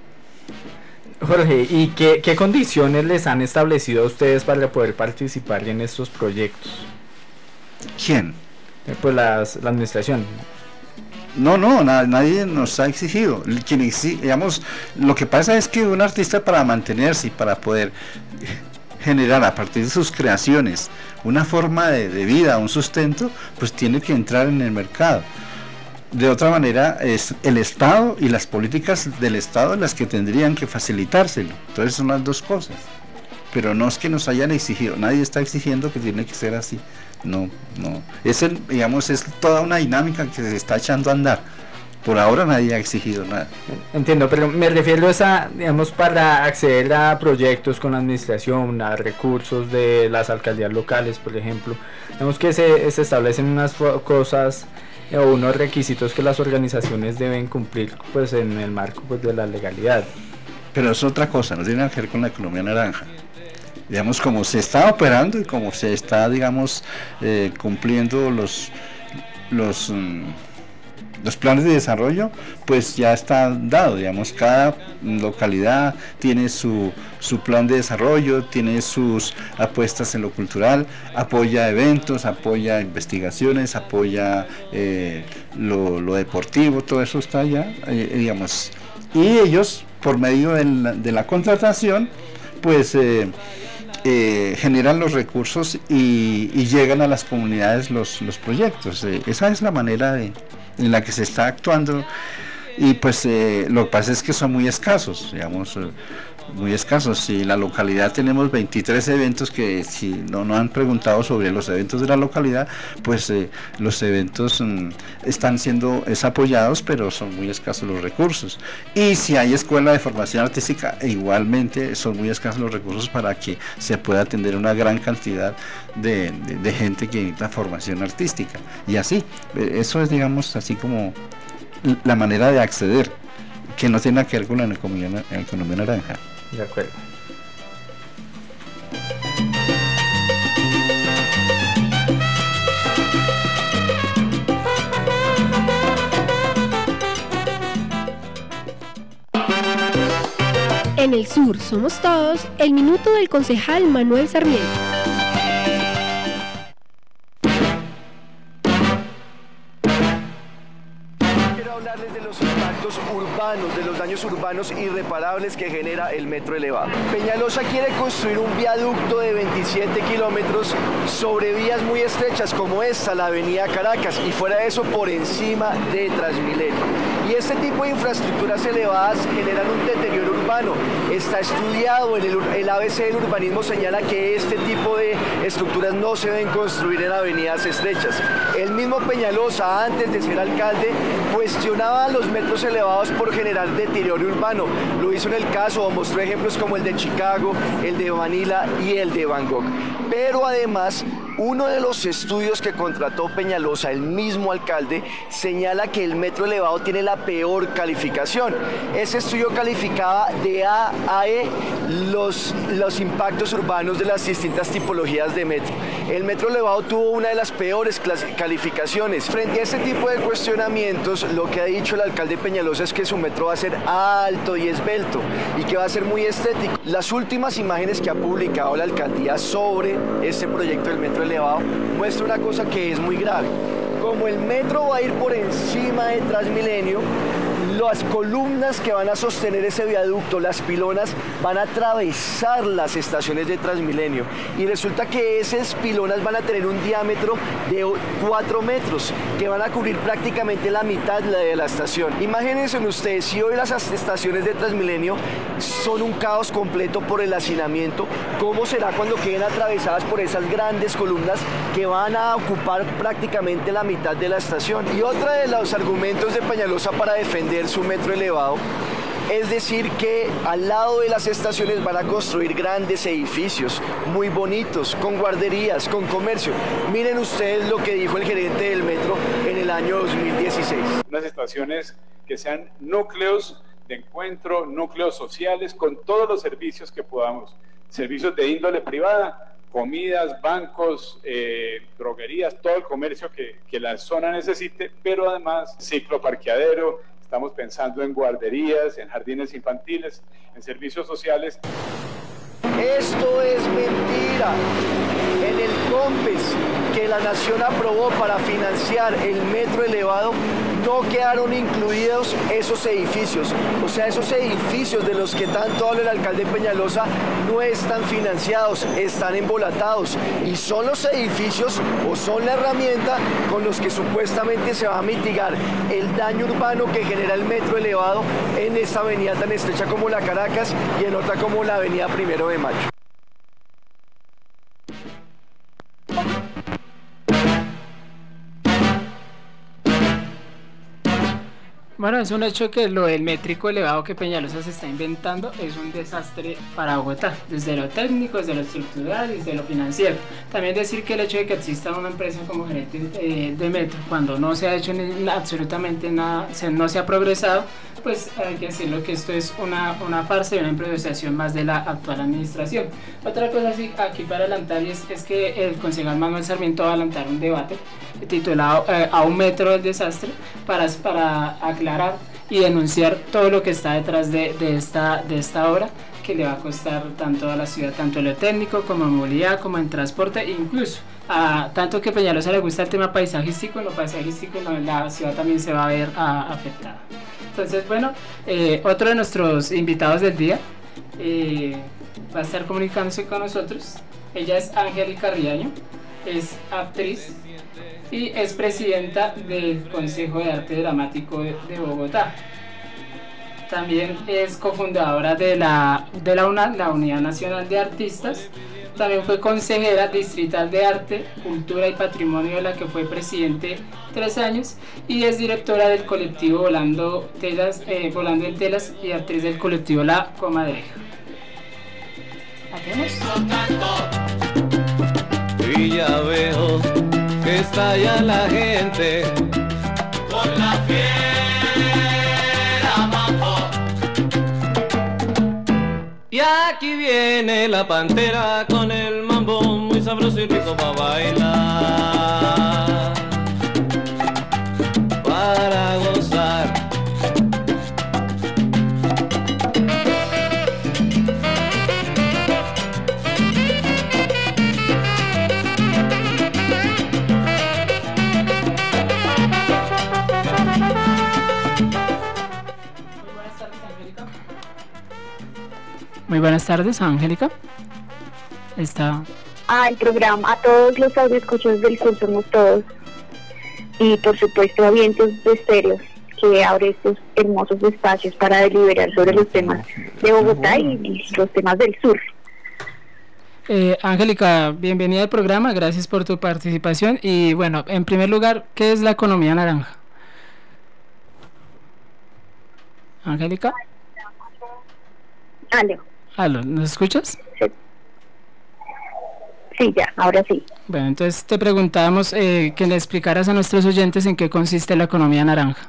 [SPEAKER 5] Jorge, ¿y qué, qué condiciones les han establecido a ustedes para poder participar en estos proyectos?
[SPEAKER 9] ¿Quién?
[SPEAKER 5] Eh, pues las, la administración.
[SPEAKER 9] No, no, na, nadie nos ha exigido. Quien exige, digamos, lo que pasa es que un artista, para mantenerse y para poder generar a partir de sus creaciones una forma de, de vida, un sustento, pues tiene que entrar en el mercado. De otra manera es el Estado y las políticas del Estado las que tendrían que facilitárselo. Entonces son las dos cosas. Pero no es que nos hayan exigido, nadie está exigiendo que tiene que ser así. No, no. Es el, digamos, es toda una dinámica que se está echando a andar. Por ahora nadie ha exigido nada.
[SPEAKER 5] Entiendo, pero me refiero a, digamos, para acceder a proyectos con la administración, a recursos de las alcaldías locales, por ejemplo. Digamos que se, se establecen unas cosas o unos requisitos que las organizaciones deben cumplir, pues, en el marco, pues, de la legalidad.
[SPEAKER 9] Pero es otra cosa, no tiene nada que ver con la economía naranja. Digamos, como se está operando y como se está, digamos, eh, cumpliendo los los um, los planes de desarrollo, pues ya está dado. Digamos, cada localidad tiene su su plan de desarrollo, tiene sus apuestas en lo cultural, apoya eventos, apoya investigaciones, apoya eh, lo, lo deportivo, todo eso está ya, eh, digamos, y ellos, por medio de la, de la contratación, pues eh, Eh, generan los recursos y, y llegan a las comunidades los, los proyectos. Eh, esa es la manera de, en la que se está actuando, y pues eh, lo que pasa es que son muy escasos, digamos, eh, muy escasos. Si en la localidad tenemos veintitrés eventos, que si no nos han preguntado sobre los eventos de la localidad, pues eh, los eventos mm, están siendo es apoyados, pero son muy escasos los recursos. Y si hay escuela de formación artística, igualmente son muy escasos los recursos para que se pueda atender una gran cantidad de, de, de gente que necesita formación artística. Y así, eso es, digamos, así como la manera de acceder, que no tiene nada que ver con la economía, la economía naranja.
[SPEAKER 5] De acuerdo.
[SPEAKER 10] En el sur somos todos, el minuto del concejal Manuel Sarmiento.
[SPEAKER 12] Quiero hablarles de los impactos urbanos, de los daños urbanos irreparables que genera el metro elevado. Peñalosa quiere construir un viaducto de veintisiete kilómetros sobre vías muy estrechas como esta, la avenida Caracas, y fuera de eso por encima de Transmilenio. Y este tipo de infraestructuras elevadas generan un deterioro urbano. Está estudiado, en el, el A B C del urbanismo señala que este tipo de estructuras no se deben construir en avenidas estrechas. El mismo Peñalosa, antes de ser alcalde, cuestionaba los metros elevados por generar deterioro urbano. Lo hizo en el caso, o mostró ejemplos como el de Chicago, el de Manila y el de Bangkok. Pero además, uno de los estudios que contrató Peñalosa, el mismo alcalde, señala que el metro elevado tiene la peor calificación. Ese estudio calificaba de A a E los, los impactos urbanos de las distintas tipologías de metro. El metro elevado tuvo una de las peores calificaciones. Frente a este tipo de cuestionamientos, lo que ha dicho el alcalde Peñalosa es que su metro va a ser alto y esbelto y que va a ser muy estético. Las últimas imágenes que ha publicado la alcaldía sobre este proyecto del metro elevado muestra una cosa que es muy grave. Como el metro va a ir por encima de Transmilenio, las columnas que van a sostener ese viaducto, las pilonas, van a atravesar las estaciones de Transmilenio. Y resulta que esas pilonas van a tener un diámetro de cuatro metros, que van a cubrir prácticamente la mitad de la estación. Imagínense ustedes, si hoy las estaciones de Transmilenio son un caos completo por el hacinamiento, ¿cómo será cuando queden atravesadas por esas grandes columnas que van a ocupar prácticamente la mitad de la estación? Y otro de los argumentos de Peñalosa para defender su metro elevado es decir que al lado de las estaciones van a construir grandes edificios muy bonitos, con guarderías, con comercio. Miren ustedes lo que dijo el gerente del metro en el año dos mil dieciséis.
[SPEAKER 13] Unas estaciones que sean núcleos de encuentro, núcleos sociales, con todos los servicios que podamos, servicios de índole privada, comidas, bancos, eh, droguerías, todo el comercio que, que la zona necesite, pero además cicloparqueadero. Estamos pensando en guarderías, en jardines infantiles, en servicios sociales.
[SPEAKER 12] Esto es mentira. En el COMPES que la Nación aprobó para financiar el metro elevado, no quedaron incluidos esos edificios. O sea, esos edificios de los que tanto habla el alcalde Peñalosa no están financiados, están embolatados. Y son los edificios o son la herramienta con los que supuestamente se va a mitigar el daño urbano que genera el metro elevado en esta avenida tan estrecha como la Caracas y en otra como la avenida Primero de Mayo.
[SPEAKER 7] Bueno, es un hecho que lo del métrico elevado que Peñalosa se está inventando es un desastre para Bogotá, desde lo técnico, desde lo estructural y desde lo financiero. También decir que el hecho de que exista una empresa como gerente eh, de metro, cuando no se ha hecho ni, absolutamente nada, se, no se ha progresado, pues hay que decirlo que esto es una, una farsa y una improvisación más de la actual administración. Otra cosa sí, aquí para adelantar es, es que el concejal Manuel Sarmiento va a adelantar un debate titulado eh, A un metro del desastre para, para aclarar y denunciar todo lo que está detrás de, de, esta, de esta obra, que le va a costar tanto a la ciudad, tanto en lo técnico como en movilidad, como en transporte, e incluso a tanto que Peñalosa le gusta el tema paisajístico, en lo paisajístico no, la ciudad también se va a ver a, afectada. Entonces, bueno, eh, otro de nuestros invitados del día eh, va a estar comunicándose con nosotros. Ella es Angélica Riaño, es actriz y es presidenta del Consejo de Arte Dramático de, de Bogotá. También es cofundadora de la, de la UNAD, la Unidad Nacional de Artistas. También fue consejera distrital de Arte, Cultura y Patrimonio, de la que fue presidente tres años, y es directora del colectivo Volando, Telas, eh, Volando en Telas y actriz del colectivo La Comadreja. ¿La tenemos?
[SPEAKER 8] Y ya veo que está ya la gente con la fiera mambo. Y aquí viene la pantera con el mambo muy sabroso y rico para bailar, para gozar.
[SPEAKER 7] Muy buenas tardes, Angélica. Está...
[SPEAKER 14] Ah, el programa, a todos los audioscuchos del Sur Somos Todos. Y por supuesto a Vientos de Estéreo, que abre estos hermosos espacios para deliberar sobre los temas de Bogotá y los temas del sur.
[SPEAKER 7] Eh, Angélica, bienvenida al programa, gracias por tu participación. Y bueno, en primer lugar, ¿qué es la economía naranja? Angélica.
[SPEAKER 14] Aló.
[SPEAKER 7] Aló, ¿nos escuchas?
[SPEAKER 14] Sí. Sí, ya, ahora sí.
[SPEAKER 7] Bueno, entonces te preguntábamos eh, que le explicaras a nuestros oyentes en qué consiste la economía naranja.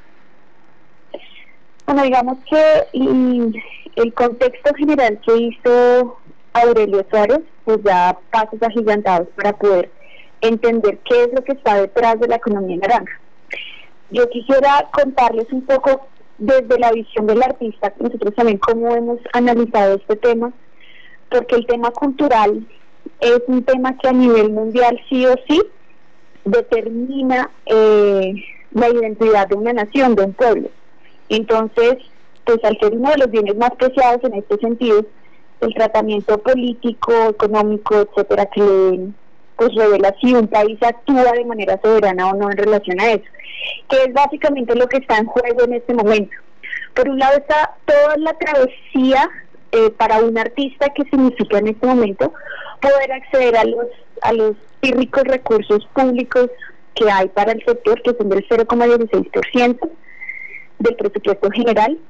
[SPEAKER 14] Bueno, digamos que y, el contexto general que hizo Aurelio Suárez, pues da pasos agigantados para poder entender qué es lo que está detrás de la economía naranja. Yo quisiera contarles un poco desde la visión del artista, nosotros también cómo hemos analizado este tema, porque el tema cultural es un tema que a nivel mundial sí o sí determina eh, la identidad de una nación, de un pueblo. Entonces, pues al ser uno de los bienes más preciados en este sentido, el tratamiento político, económico, etcétera, que le den, pues revela si un país actúa de manera soberana o no en relación a eso, que es básicamente lo que está en juego en este momento. Por un lado está toda la travesía eh, para un artista, que significa en este momento poder acceder a los a los ricos recursos públicos que hay para el sector, que son del cero coma dieciséis por ciento del presupuesto general.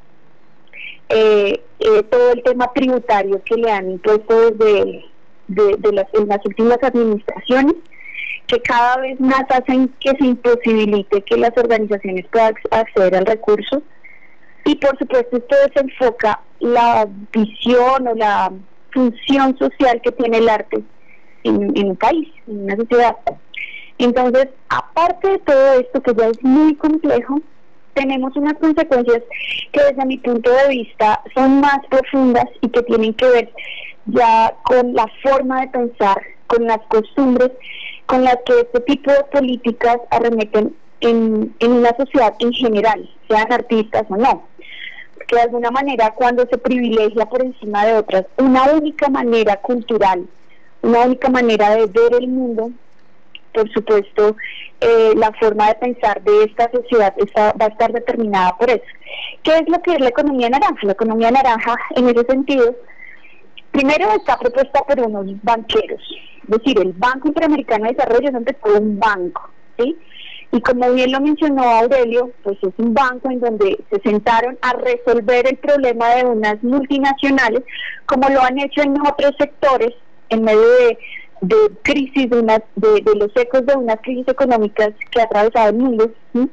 [SPEAKER 14] Eh, eh, todo el tema tributario que le han impuesto desde de, de las, en las últimas administraciones, que cada vez más hacen que se imposibilite que las organizaciones puedan acceder al recurso. Y por supuesto esto desenfoca la visión o la función social que tiene el arte en, en un país, en una sociedad. Entonces, aparte de todo esto, que ya es muy complejo, tenemos unas consecuencias que desde mi punto de vista son más profundas y que tienen que ver ya con la forma de pensar, con las costumbres con las que este tipo de políticas arremeten en, en una sociedad en general, sean artistas o no. Que de alguna manera, cuando se privilegia por encima de otras una única manera cultural, una única manera de ver el mundo, por supuesto, eh, la forma de pensar de esta sociedad está, va a estar determinada por eso. ¿Qué es lo que es la economía naranja? La economía naranja, en ese sentido, primero está propuesta por unos banqueros, es decir, el Banco Interamericano de Desarrollo es ante todo un banco, ¿sí? Y como bien lo mencionó Aurelio, pues es un banco en donde se sentaron a resolver el problema de unas multinacionales, como lo han hecho en otros sectores, en medio de, de crisis, de, unas, de, de los ecos de unas crisis económicas que ha atravesado el mundo, ¿sí?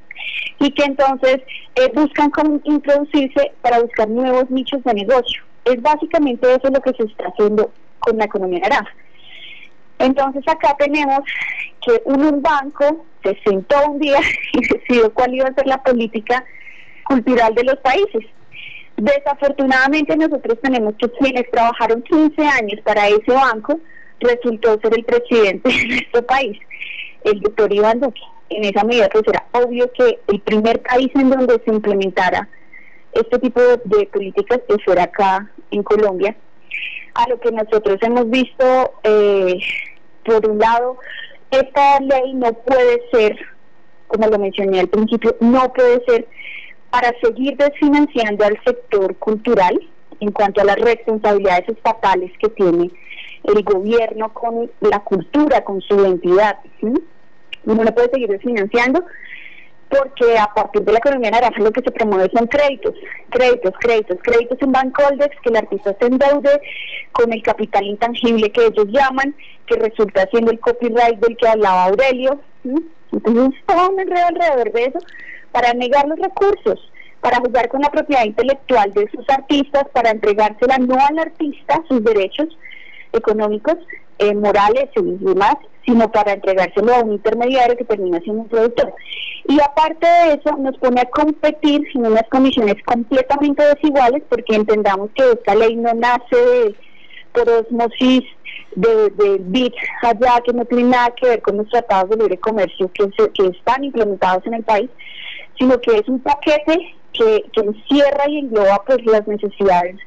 [SPEAKER 14] Y que entonces eh, buscan cómo introducirse para buscar nuevos nichos de negocio. Es básicamente eso lo que se está haciendo con la economía naranja. Entonces acá tenemos que un, un banco se sentó un día y decidió cuál iba a ser la política cultural de los países. Desafortunadamente nosotros tenemos que quienes trabajaron quince años para ese banco resultó ser el presidente de nuestro país, el doctor Iván Duque. En esa medida pues era obvio que el primer país en donde se implementara este tipo de, de políticas pues fuera acá en Colombia. A lo que nosotros hemos visto, eh, por un lado, esta ley no puede ser, como lo mencioné al principio, no puede ser para seguir desfinanciando al sector cultural en cuanto a las responsabilidades estatales que tiene el gobierno con la cultura, con su identidad, ¿sí? Uno no puede seguir desfinanciando porque a partir de la economía naranja lo que se promueve son créditos, créditos, créditos, créditos en Bancoldex, que el artista se endeude con el capital intangible que ellos llaman, que resulta siendo el copyright del que hablaba Aurelio, ¿sí? Entonces todo un enredo alrededor de eso, para negar los recursos, para jugar con la propiedad intelectual de sus artistas, para entregársela no al artista, sus derechos económicos, eh, morales y demás, sino para entregárselo a un intermediario que termina siendo un productor. Y aparte de eso, nos pone a competir en unas condiciones completamente desiguales, porque entendamos que esta ley no nace de, por osmosis de, de B I D allá, que no tiene nada que ver con los tratados de libre comercio que, se, que están implementados en el país, sino que es un paquete que, que encierra y engloba pues las necesidades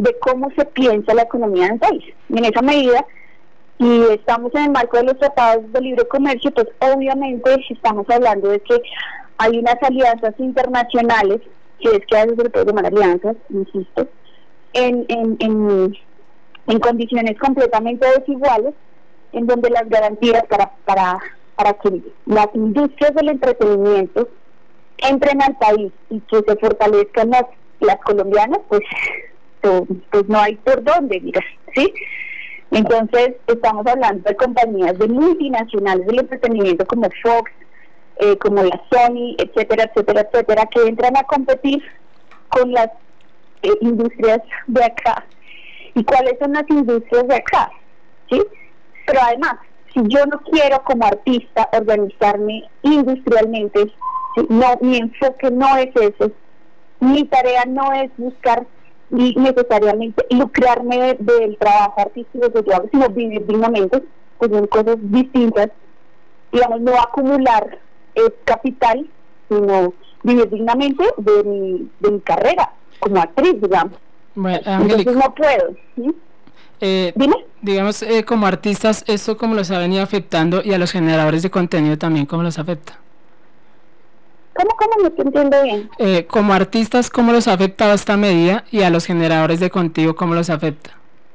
[SPEAKER 14] de cómo se piensa la economía en el país. Y en esa medida, y estamos en el marco de los tratados de libre comercio, pues obviamente estamos hablando de que hay unas alianzas internacionales, que es que a veces se le puede llamar alianzas, insisto, en, en, en, en condiciones completamente desiguales, en donde las garantías para, para, para que las industrias del entretenimiento entren al país y que se fortalezcan las, las colombianas, pues, pues, pues no hay por dónde, mira, ¿sí? Entonces estamos hablando de compañías de multinacionales del entretenimiento como Fox, eh, como la Sony, etcétera, etcétera, etcétera, que entran a competir con las eh, industrias de acá. ¿Y cuáles son las industrias de acá? ¿Sí? Pero además, si yo no quiero como artista organizarme industrialmente, ¿sí? No, mi enfoque no es ese, mi tarea no es buscar ni necesariamente lucrarme de, del trabajo artístico que yo hago, sino vivir dignamente, pues son cosas distintas, digamos, no acumular eh, capital, sino vivir dignamente de mi, de mi carrera como actriz, digamos.
[SPEAKER 7] Bueno,
[SPEAKER 14] entonces no puedo, ¿sí?
[SPEAKER 7] Eh, digamos, eh, como artistas, ¿esto cómo los ha venido afectando? Y a los generadores de contenido también, ¿cómo los afecta?
[SPEAKER 14] ¿Cómo, cómo? No te entiendo bien.
[SPEAKER 7] Eh, como artistas, ¿cómo los ha afectado esta medida? Y a los generadores de contenido, ¿cómo los afecta?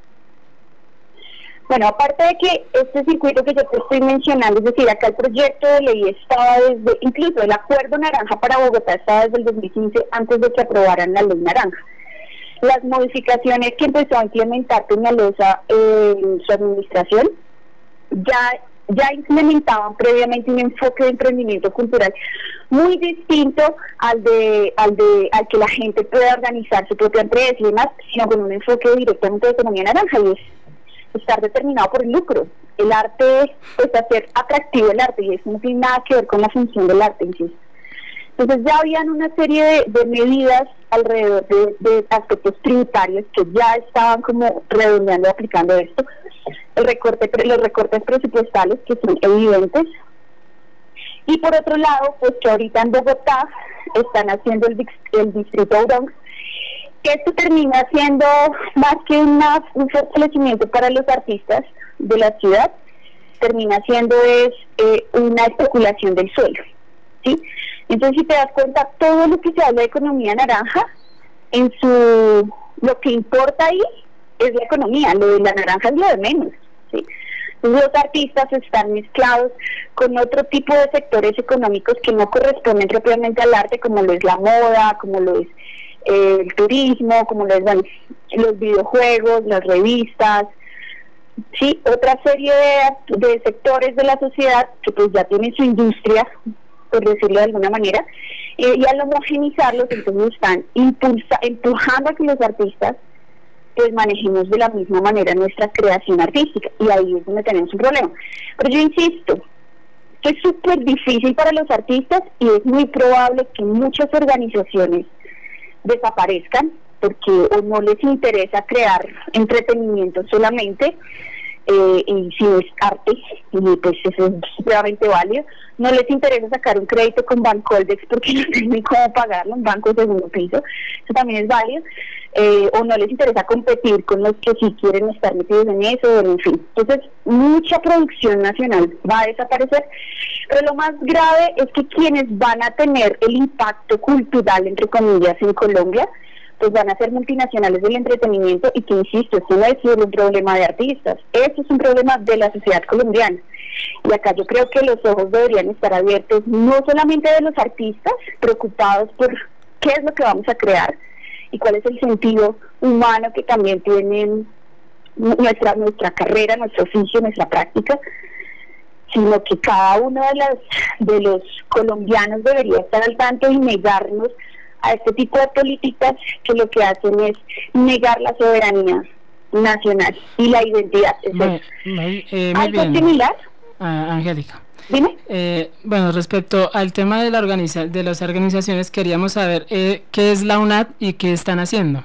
[SPEAKER 14] Bueno, aparte de que este circuito que yo te estoy mencionando, es decir, acá el proyecto de ley estaba desde, incluso el acuerdo naranja para Bogotá estaba desde el dos mil quince, antes de que aprobaran la ley naranja. Las modificaciones que empezó a implementar Peñalosa en su administración ya, ya implementaban previamente un enfoque de emprendimiento cultural muy distinto al de, al de al que la gente pueda organizar su propia empresa y demás, sino con un enfoque directamente de economía naranja, y es estar determinado por el lucro. El arte, pues hacer atractivo el arte, y eso no tiene nada que ver con la función del arte, insisto. Entonces ya habían una serie de, de medidas alrededor de, de aspectos tributarios que ya estaban como redondeando, aplicando esto. El recorte, los recortes presupuestales que son evidentes. Y por otro lado, pues que ahorita en Bogotá están haciendo el, el distrito Bronx, que esto termina siendo más que una, un fortalecimiento para los artistas de la ciudad, termina siendo es eh, una especulación del suelo, ¿sí? Entonces, si te das cuenta, todo lo que se habla de economía naranja, en su lo que importa ahí es la economía, lo de la naranja es lo de menos, ¿sí? Entonces, los artistas están mezclados con otro tipo de sectores económicos que no corresponden propiamente al arte, como lo es la moda, como lo es eh, el turismo, como lo es bueno, los videojuegos, las revistas, sí, otra serie de, de sectores de la sociedad que pues ya tienen su industria, por decirlo de alguna manera, eh, y al homogenizarlos, entonces están impulsa, empujando a que los artistas pues manejemos de la misma manera nuestra creación artística, y ahí es donde tenemos un problema. Pero yo insisto, que es súper difícil para los artistas y es muy probable que muchas organizaciones desaparezcan porque o no les interesa crear entretenimiento solamente, Eh, y si es arte, y pues eso es supremamente válido, no les interesa sacar un crédito con Bancoldex porque no tienen cómo pagarlo, un banco de segundo piso, eso también es válido, eh, o no les interesa competir con los que sí quieren estar metidos en eso, en fin. Entonces, mucha producción nacional va a desaparecer, pero lo más grave es que quienes van a tener el impacto cultural, entre comillas, en Colombia, pues van a ser multinacionales del entretenimiento, y que, insisto, esto no es solo un problema de artistas, esto es un problema de la sociedad colombiana. Y acá yo creo que los ojos deberían estar abiertos, no solamente de los artistas, preocupados por qué es lo que vamos a crear y cuál es el sentido humano que también tienen nuestra, nuestra carrera, nuestro oficio, nuestra práctica, sino que cada uno de, las, de los colombianos debería estar al tanto y negarnos a este tipo de políticas que lo que hacen es negar la soberanía nacional y la identidad.
[SPEAKER 7] Muy, muy, eh, muy
[SPEAKER 14] ¿Algo
[SPEAKER 7] bien.
[SPEAKER 14] similar?
[SPEAKER 7] Ah, Angélica.
[SPEAKER 14] Dime.
[SPEAKER 7] Eh, bueno, respecto al tema de la organiza de las organizaciones, queríamos saber eh, qué es la U N A D y qué están haciendo.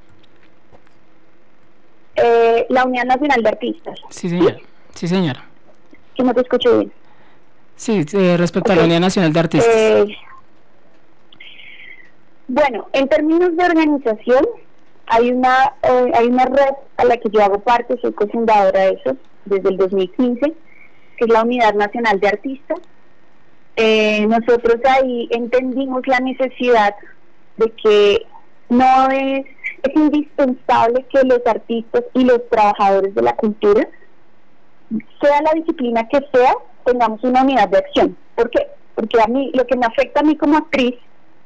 [SPEAKER 14] Eh, la Unidad Nacional de Artistas.
[SPEAKER 7] Sí, señora. Sí, señora.
[SPEAKER 14] Que no te escucho bien.
[SPEAKER 7] Sí, eh, respecto okay. a la Unidad Nacional de Artistas.
[SPEAKER 14] Eh, Bueno, en términos de organización, hay una eh, hay una red a la que yo hago parte, soy cofundadora de eso desde el dos mil quince, que es la Unidad Nacional de Artistas. Eh, nosotros ahí entendimos la necesidad de que no es, es indispensable que los artistas y los trabajadores de la cultura, sea la disciplina que sea, tengamos una unidad de acción. ¿Por qué? Porque a mí, lo que me afecta a mí como actriz,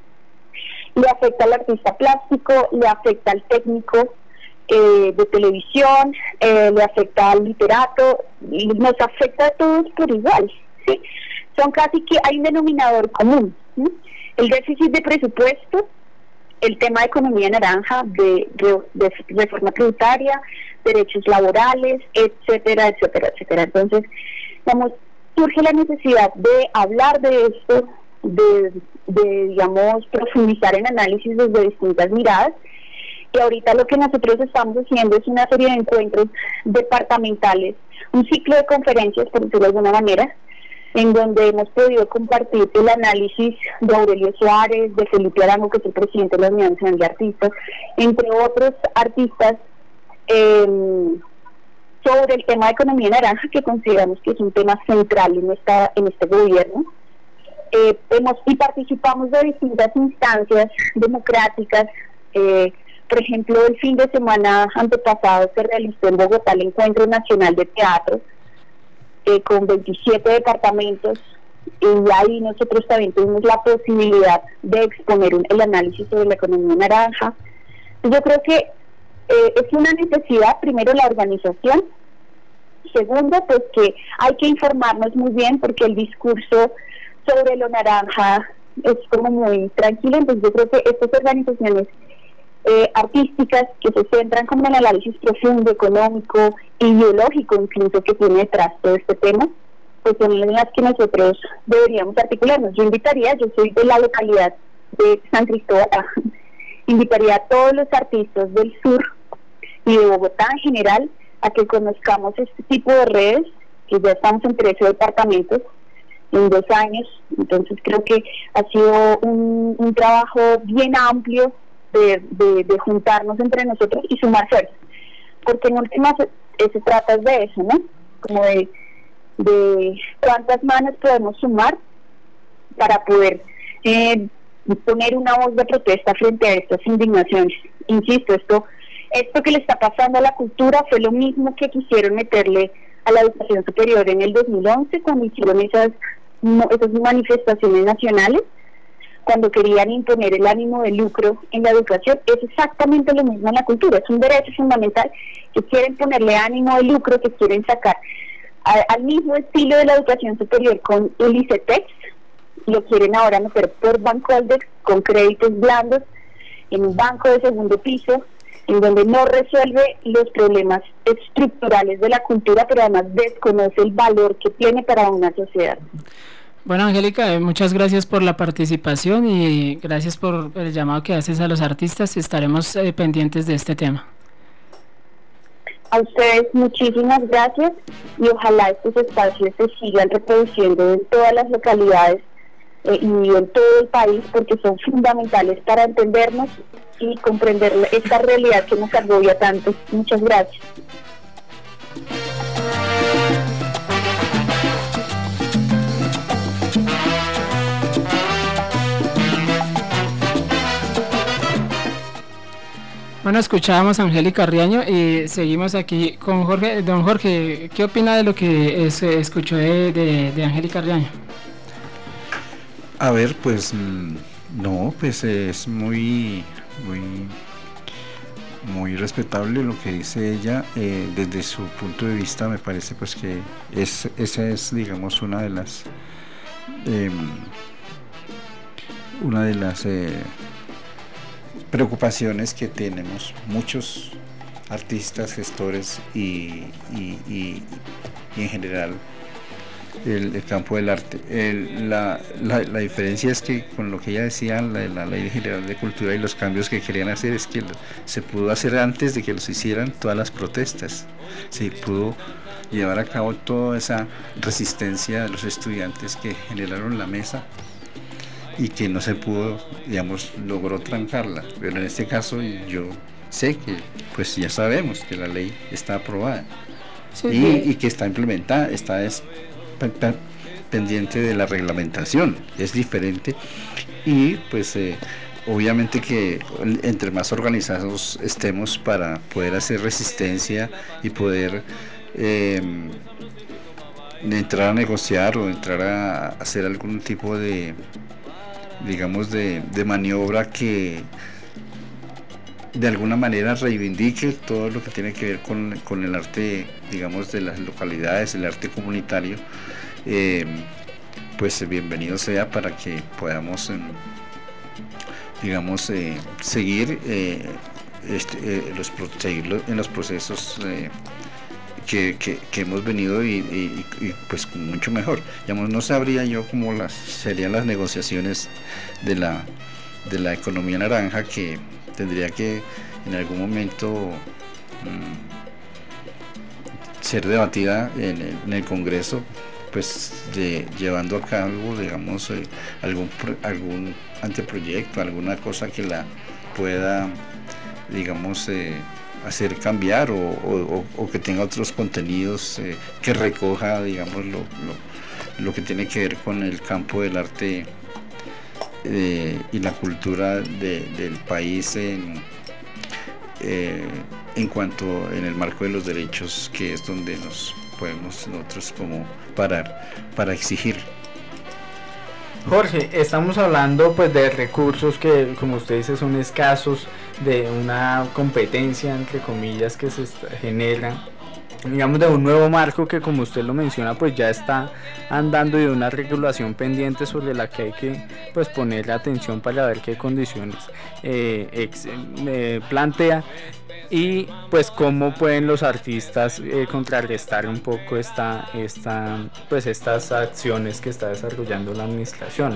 [SPEAKER 14] le afecta al artista plástico, le afecta al técnico eh, de televisión, eh, le afecta al literato, y nos afecta a todos por igual, ¿sí? Son casi que hay un denominador común, ¿sí? El déficit de presupuesto, el tema de economía naranja, de, de, de reforma tributaria, derechos laborales, etcétera, etcétera, etcétera. Entonces, digamos, surge la necesidad de hablar de esto, de, de, digamos, profundizar en análisis desde distintas miradas, y ahorita lo que nosotros estamos haciendo es una serie de encuentros departamentales, un ciclo de conferencias, por decirlo de alguna manera, en donde hemos podido compartir el análisis de Aurelio Suárez, de Felipe Arango, que es el presidente de la Unidad Nacional de Artistas, entre otros artistas, eh, sobre el tema de economía naranja, que consideramos que es un tema central en esta en este gobierno. Eh, hemos y participamos de distintas instancias democráticas. Eh, por ejemplo, el fin de semana antepasado se realizó en Bogotá el Encuentro Nacional de Teatro, eh, con veintisiete departamentos, y ahí nosotros también tuvimos la posibilidad de exponer un, el análisis sobre la economía naranja. Yo creo que eh, es una necesidad, primero, la organización, segundo, pues que hay que informarnos muy bien, porque el discurso sobre lo naranja es como muy tranquilo. Entonces yo creo que estas organizaciones eh, artísticas que se centran como en el análisis profundo, económico, ideológico incluso, que tiene detrás todo este tema, pues son las que nosotros deberíamos articularnos. Yo invitaría, yo soy de la localidad de San Cristóbal, invitaría a todos los artistas del sur y de Bogotá en general a que conozcamos este tipo de redes, que ya estamos en trece departamentos en dos años. Entonces creo que ha sido un, un trabajo bien amplio de, de, de juntarnos entre nosotros y sumar fuerzas, porque en últimas se, se trata de eso, ¿no? Como de, de cuántas manos podemos sumar para poder eh, poner una voz de protesta frente a estas indignaciones. Insisto, esto esto que le está pasando a la cultura fue lo mismo que quisieron meterle a la educación superior en el dos mil once, cuando hicieron esas, esas manifestaciones nacionales, cuando querían imponer el ánimo de lucro en la educación. Es exactamente lo mismo en la cultura, es un derecho fundamental que quieren ponerle ánimo de lucro, que quieren sacar a, al mismo estilo de la educación superior con el ICETEX, lo quieren ahora meter por Bancoldex con créditos blandos en un banco de segundo piso, en donde no resuelve los problemas estructurales de la cultura, pero además desconoce el valor que tiene para una sociedad.
[SPEAKER 7] Bueno, Angélica, eh, muchas gracias por la participación y gracias por el llamado que haces a los artistas. Estaremos eh, pendientes de este tema.
[SPEAKER 14] A ustedes muchísimas gracias, y ojalá estos espacios se sigan reproduciendo en todas las localidades eh, y en todo el país, porque son fundamentales para entendernos y comprender esta realidad que nos agobia tanto. Muchas gracias.
[SPEAKER 7] Bueno, escuchábamos a Angélica Riaño y seguimos aquí con Jorge. Don Jorge, ¿qué opina de lo que es, escuchó de, de, de Angélica Riaño?
[SPEAKER 9] A ver, pues no, pues es muy muy muy respetable lo que dice ella. Eh, desde su punto de vista me parece pues que es esa es, digamos, una de las eh, una de las eh, preocupaciones que tenemos muchos artistas, gestores y, y, y, y en general el, el campo del arte. El, la, la, la diferencia es que con lo que ella decía, la, la Ley General de Cultura y los cambios que querían hacer, es que se pudo hacer antes de que los hicieran todas las protestas. Se pudo llevar a cabo toda esa resistencia de los estudiantes que generaron la mesa y que no se pudo, digamos, logró trancarla. Pero en este caso yo sé que pues ya sabemos que la ley está aprobada
[SPEAKER 7] Sí,
[SPEAKER 9] y,
[SPEAKER 7] sí.
[SPEAKER 9] y que está implementada, está es, pe- pe- pendiente de la reglamentación, es diferente y pues eh, obviamente que entre más organizados estemos para poder hacer resistencia y poder eh, entrar a negociar o entrar a hacer algún tipo de, digamos, de, de maniobra que de alguna manera reivindique todo lo que tiene que ver con, con el arte, digamos, de las localidades, el arte comunitario, eh, pues bienvenido sea para que podamos, eh, digamos, eh, seguir, eh, este, eh, los, seguir en los procesos eh, que, que, que hemos venido y, y, y pues mucho mejor. Digamos, no sabría yo cómo las serían las negociaciones de la, de la economía naranja, que tendría que en algún momento mmm, ser debatida en el, en el Congreso, pues de, llevando a cabo, digamos, eh, algún algún anteproyecto, alguna cosa que la pueda, digamos, eh, hacer cambiar o, o, o que tenga otros contenidos eh, que recoja, digamos, lo, lo, lo que tiene que ver con el campo del arte eh, y la cultura de, del país en, eh, en cuanto en el marco de los derechos, que es donde nos podemos nosotros como parar para exigir.
[SPEAKER 5] Jorge, estamos hablando pues de recursos que, como usted dice, son escasos, de una competencia entre comillas que se genera, digamos, de un nuevo marco que, como usted lo menciona, pues ya está andando, y de una regulación pendiente sobre la que hay que pues poner atención para ver qué condiciones eh, ex, eh, plantea, y pues cómo pueden los artistas eh, contrarrestar un poco esta, esta, pues estas acciones que está desarrollando la administración.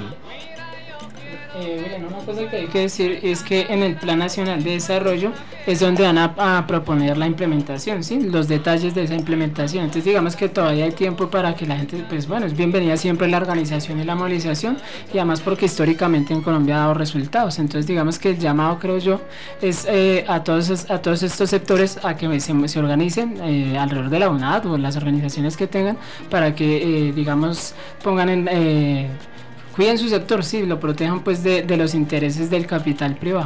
[SPEAKER 7] Eh, miren, una cosa que hay que decir es que en el Plan Nacional de Desarrollo es donde van a, a proponer la implementación, ¿sí? Los detalles de esa implementación. Entonces digamos que todavía hay tiempo para que la gente, pues bueno, es bienvenida siempre la organización y la movilización, y además porque históricamente en Colombia ha dado resultados. Entonces digamos que el llamado, creo yo, es eh, a todos a todos estos sectores a que se, se organicen eh, alrededor de la UNAD o las organizaciones que tengan, para que eh, digamos pongan en... Eh, cuiden su sector, sí, lo protejan pues de, de los intereses del capital privado.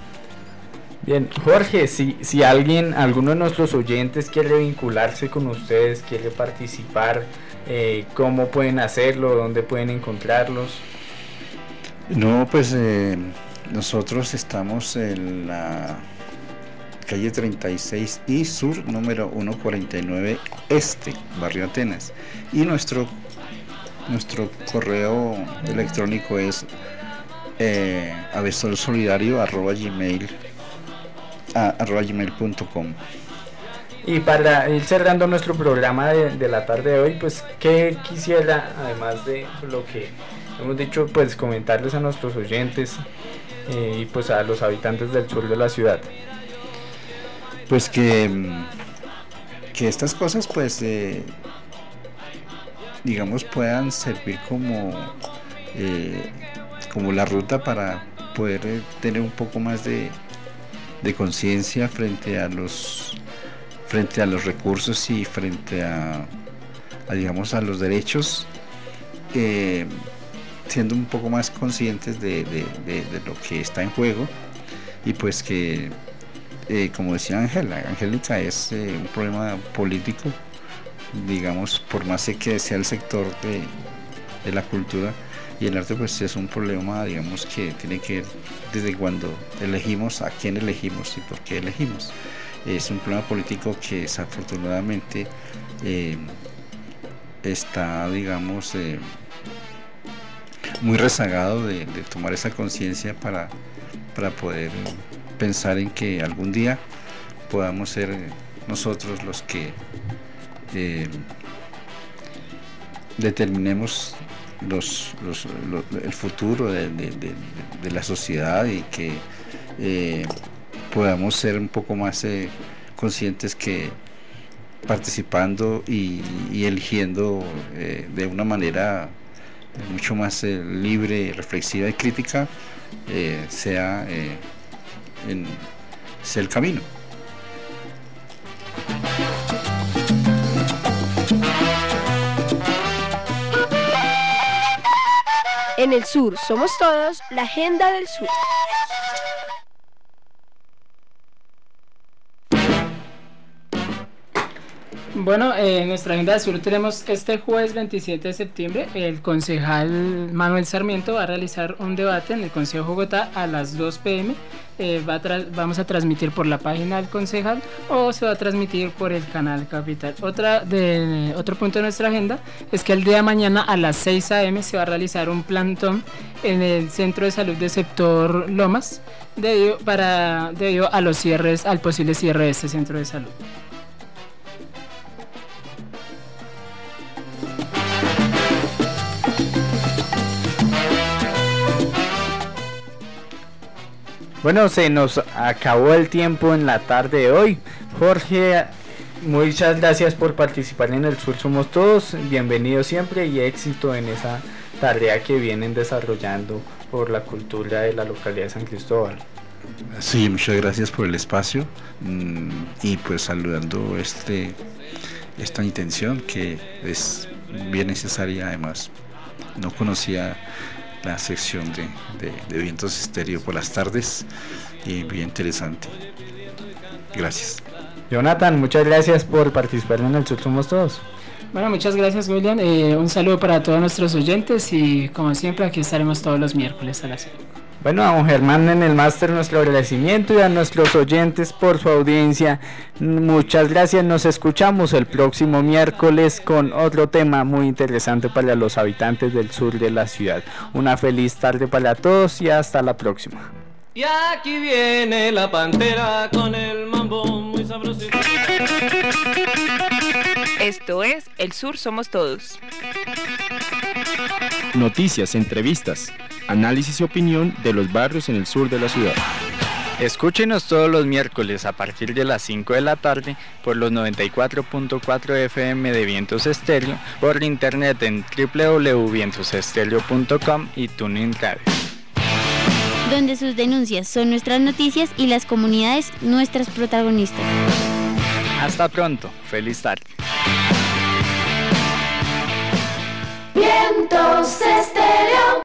[SPEAKER 5] Bien, Jorge, si, si alguien, alguno de nuestros oyentes quiere vincularse con ustedes, quiere participar, eh, ¿cómo pueden hacerlo? ¿Dónde pueden encontrarlos?
[SPEAKER 9] No, pues eh, nosotros estamos en la calle treinta y seis y Sur, número ciento cuarenta y nueve Este, Barrio Atenas, y nuestro Nuestro correo electrónico es eh, avesolsolidario arroba gmail a, arroba gmail punto com.
[SPEAKER 5] Y para ir cerrando nuestro programa de, de la tarde de hoy, pues ¿qué quisiera, además de lo que hemos dicho, pues comentarles a nuestros oyentes eh, y pues a los habitantes del sur de la ciudad?
[SPEAKER 9] Pues que, que estas cosas pues eh, digamos puedan servir como eh, como la ruta para poder eh, tener un poco más de, de conciencia frente a los frente a los recursos y frente a, a digamos a los derechos, eh, siendo un poco más conscientes de, de, de, de lo que está en juego, y pues que eh, como decía Ángela, Angélica, es eh, un problema político, digamos, por más que sea el sector de, de la cultura y el arte, pues es un problema, digamos, que tiene que ver desde cuando elegimos, a quién elegimos y por qué elegimos. Es un problema político que desafortunadamente eh, está, digamos, eh, muy rezagado de, de tomar esa conciencia para, para poder pensar en que algún día podamos ser nosotros los que Eh, determinemos los, los, los, el futuro de, de, de, de la sociedad, y que eh, podamos ser un poco más eh, conscientes que participando y, y eligiendo eh, de una manera mucho más eh, libre, reflexiva y crítica, eh, sea eh, en es el camino.
[SPEAKER 10] En el sur somos todos, la agenda del sur.
[SPEAKER 7] Bueno, eh, en nuestra agenda del sur tenemos este jueves veintisiete de septiembre, el concejal Manuel Sarmiento va a realizar un debate en el Consejo de Bogotá a las dos pe eme. Eh, va a vamos a transmitir por la página del concejal o se va a transmitir por el canal Capital. Otra de, otro punto de nuestra agenda es que el día de mañana a las seis a eme se va a realizar un plantón en el Centro de Salud del sector Lomas debido, para, debido a los cierres, al posible cierre de este centro de salud.
[SPEAKER 5] Bueno, se nos acabó el tiempo en la tarde de hoy. Jorge, muchas gracias por participar en El Sur Somos Todos. Bienvenido siempre y éxito en esa tarea que vienen desarrollando por la cultura de la localidad de San Cristóbal.
[SPEAKER 9] Sí, muchas gracias por el espacio y pues saludando este esta intención que es bien necesaria. Además, no conocía la sección de, de, de Vientos Estéreo por las tardes y bien interesante. Gracias.
[SPEAKER 5] Jonathan, muchas gracias por participar en El Sur Somos Todos.
[SPEAKER 7] Bueno, muchas gracias, William. Eh, un saludo para todos nuestros oyentes y como siempre aquí estaremos todos los miércoles a las cinco.
[SPEAKER 5] Bueno, a don Germán en el máster nuestro agradecimiento y a nuestros oyentes por su audiencia. Muchas gracias, nos escuchamos el próximo miércoles con otro tema muy interesante para los habitantes del sur de la ciudad. Una feliz tarde para todos y hasta la próxima.
[SPEAKER 8] Y aquí viene la pantera con el mambo muy sabrosito.
[SPEAKER 6] Esto es El Sur Somos Todos.
[SPEAKER 4] Noticias, entrevistas, análisis y opinión de los barrios en el sur de la ciudad.
[SPEAKER 5] Escúchenos todos los miércoles a partir de las cinco de la tarde por los noventa y cuatro punto cuatro efe eme de Vientos Estéreo, por internet en doble u doble u doble u punto vientos estéreo punto com y TuneIn Radio.
[SPEAKER 3] Donde sus denuncias son nuestras noticias y las comunidades nuestras protagonistas.
[SPEAKER 5] Hasta pronto, feliz tarde.
[SPEAKER 8] Vientos Estéreo.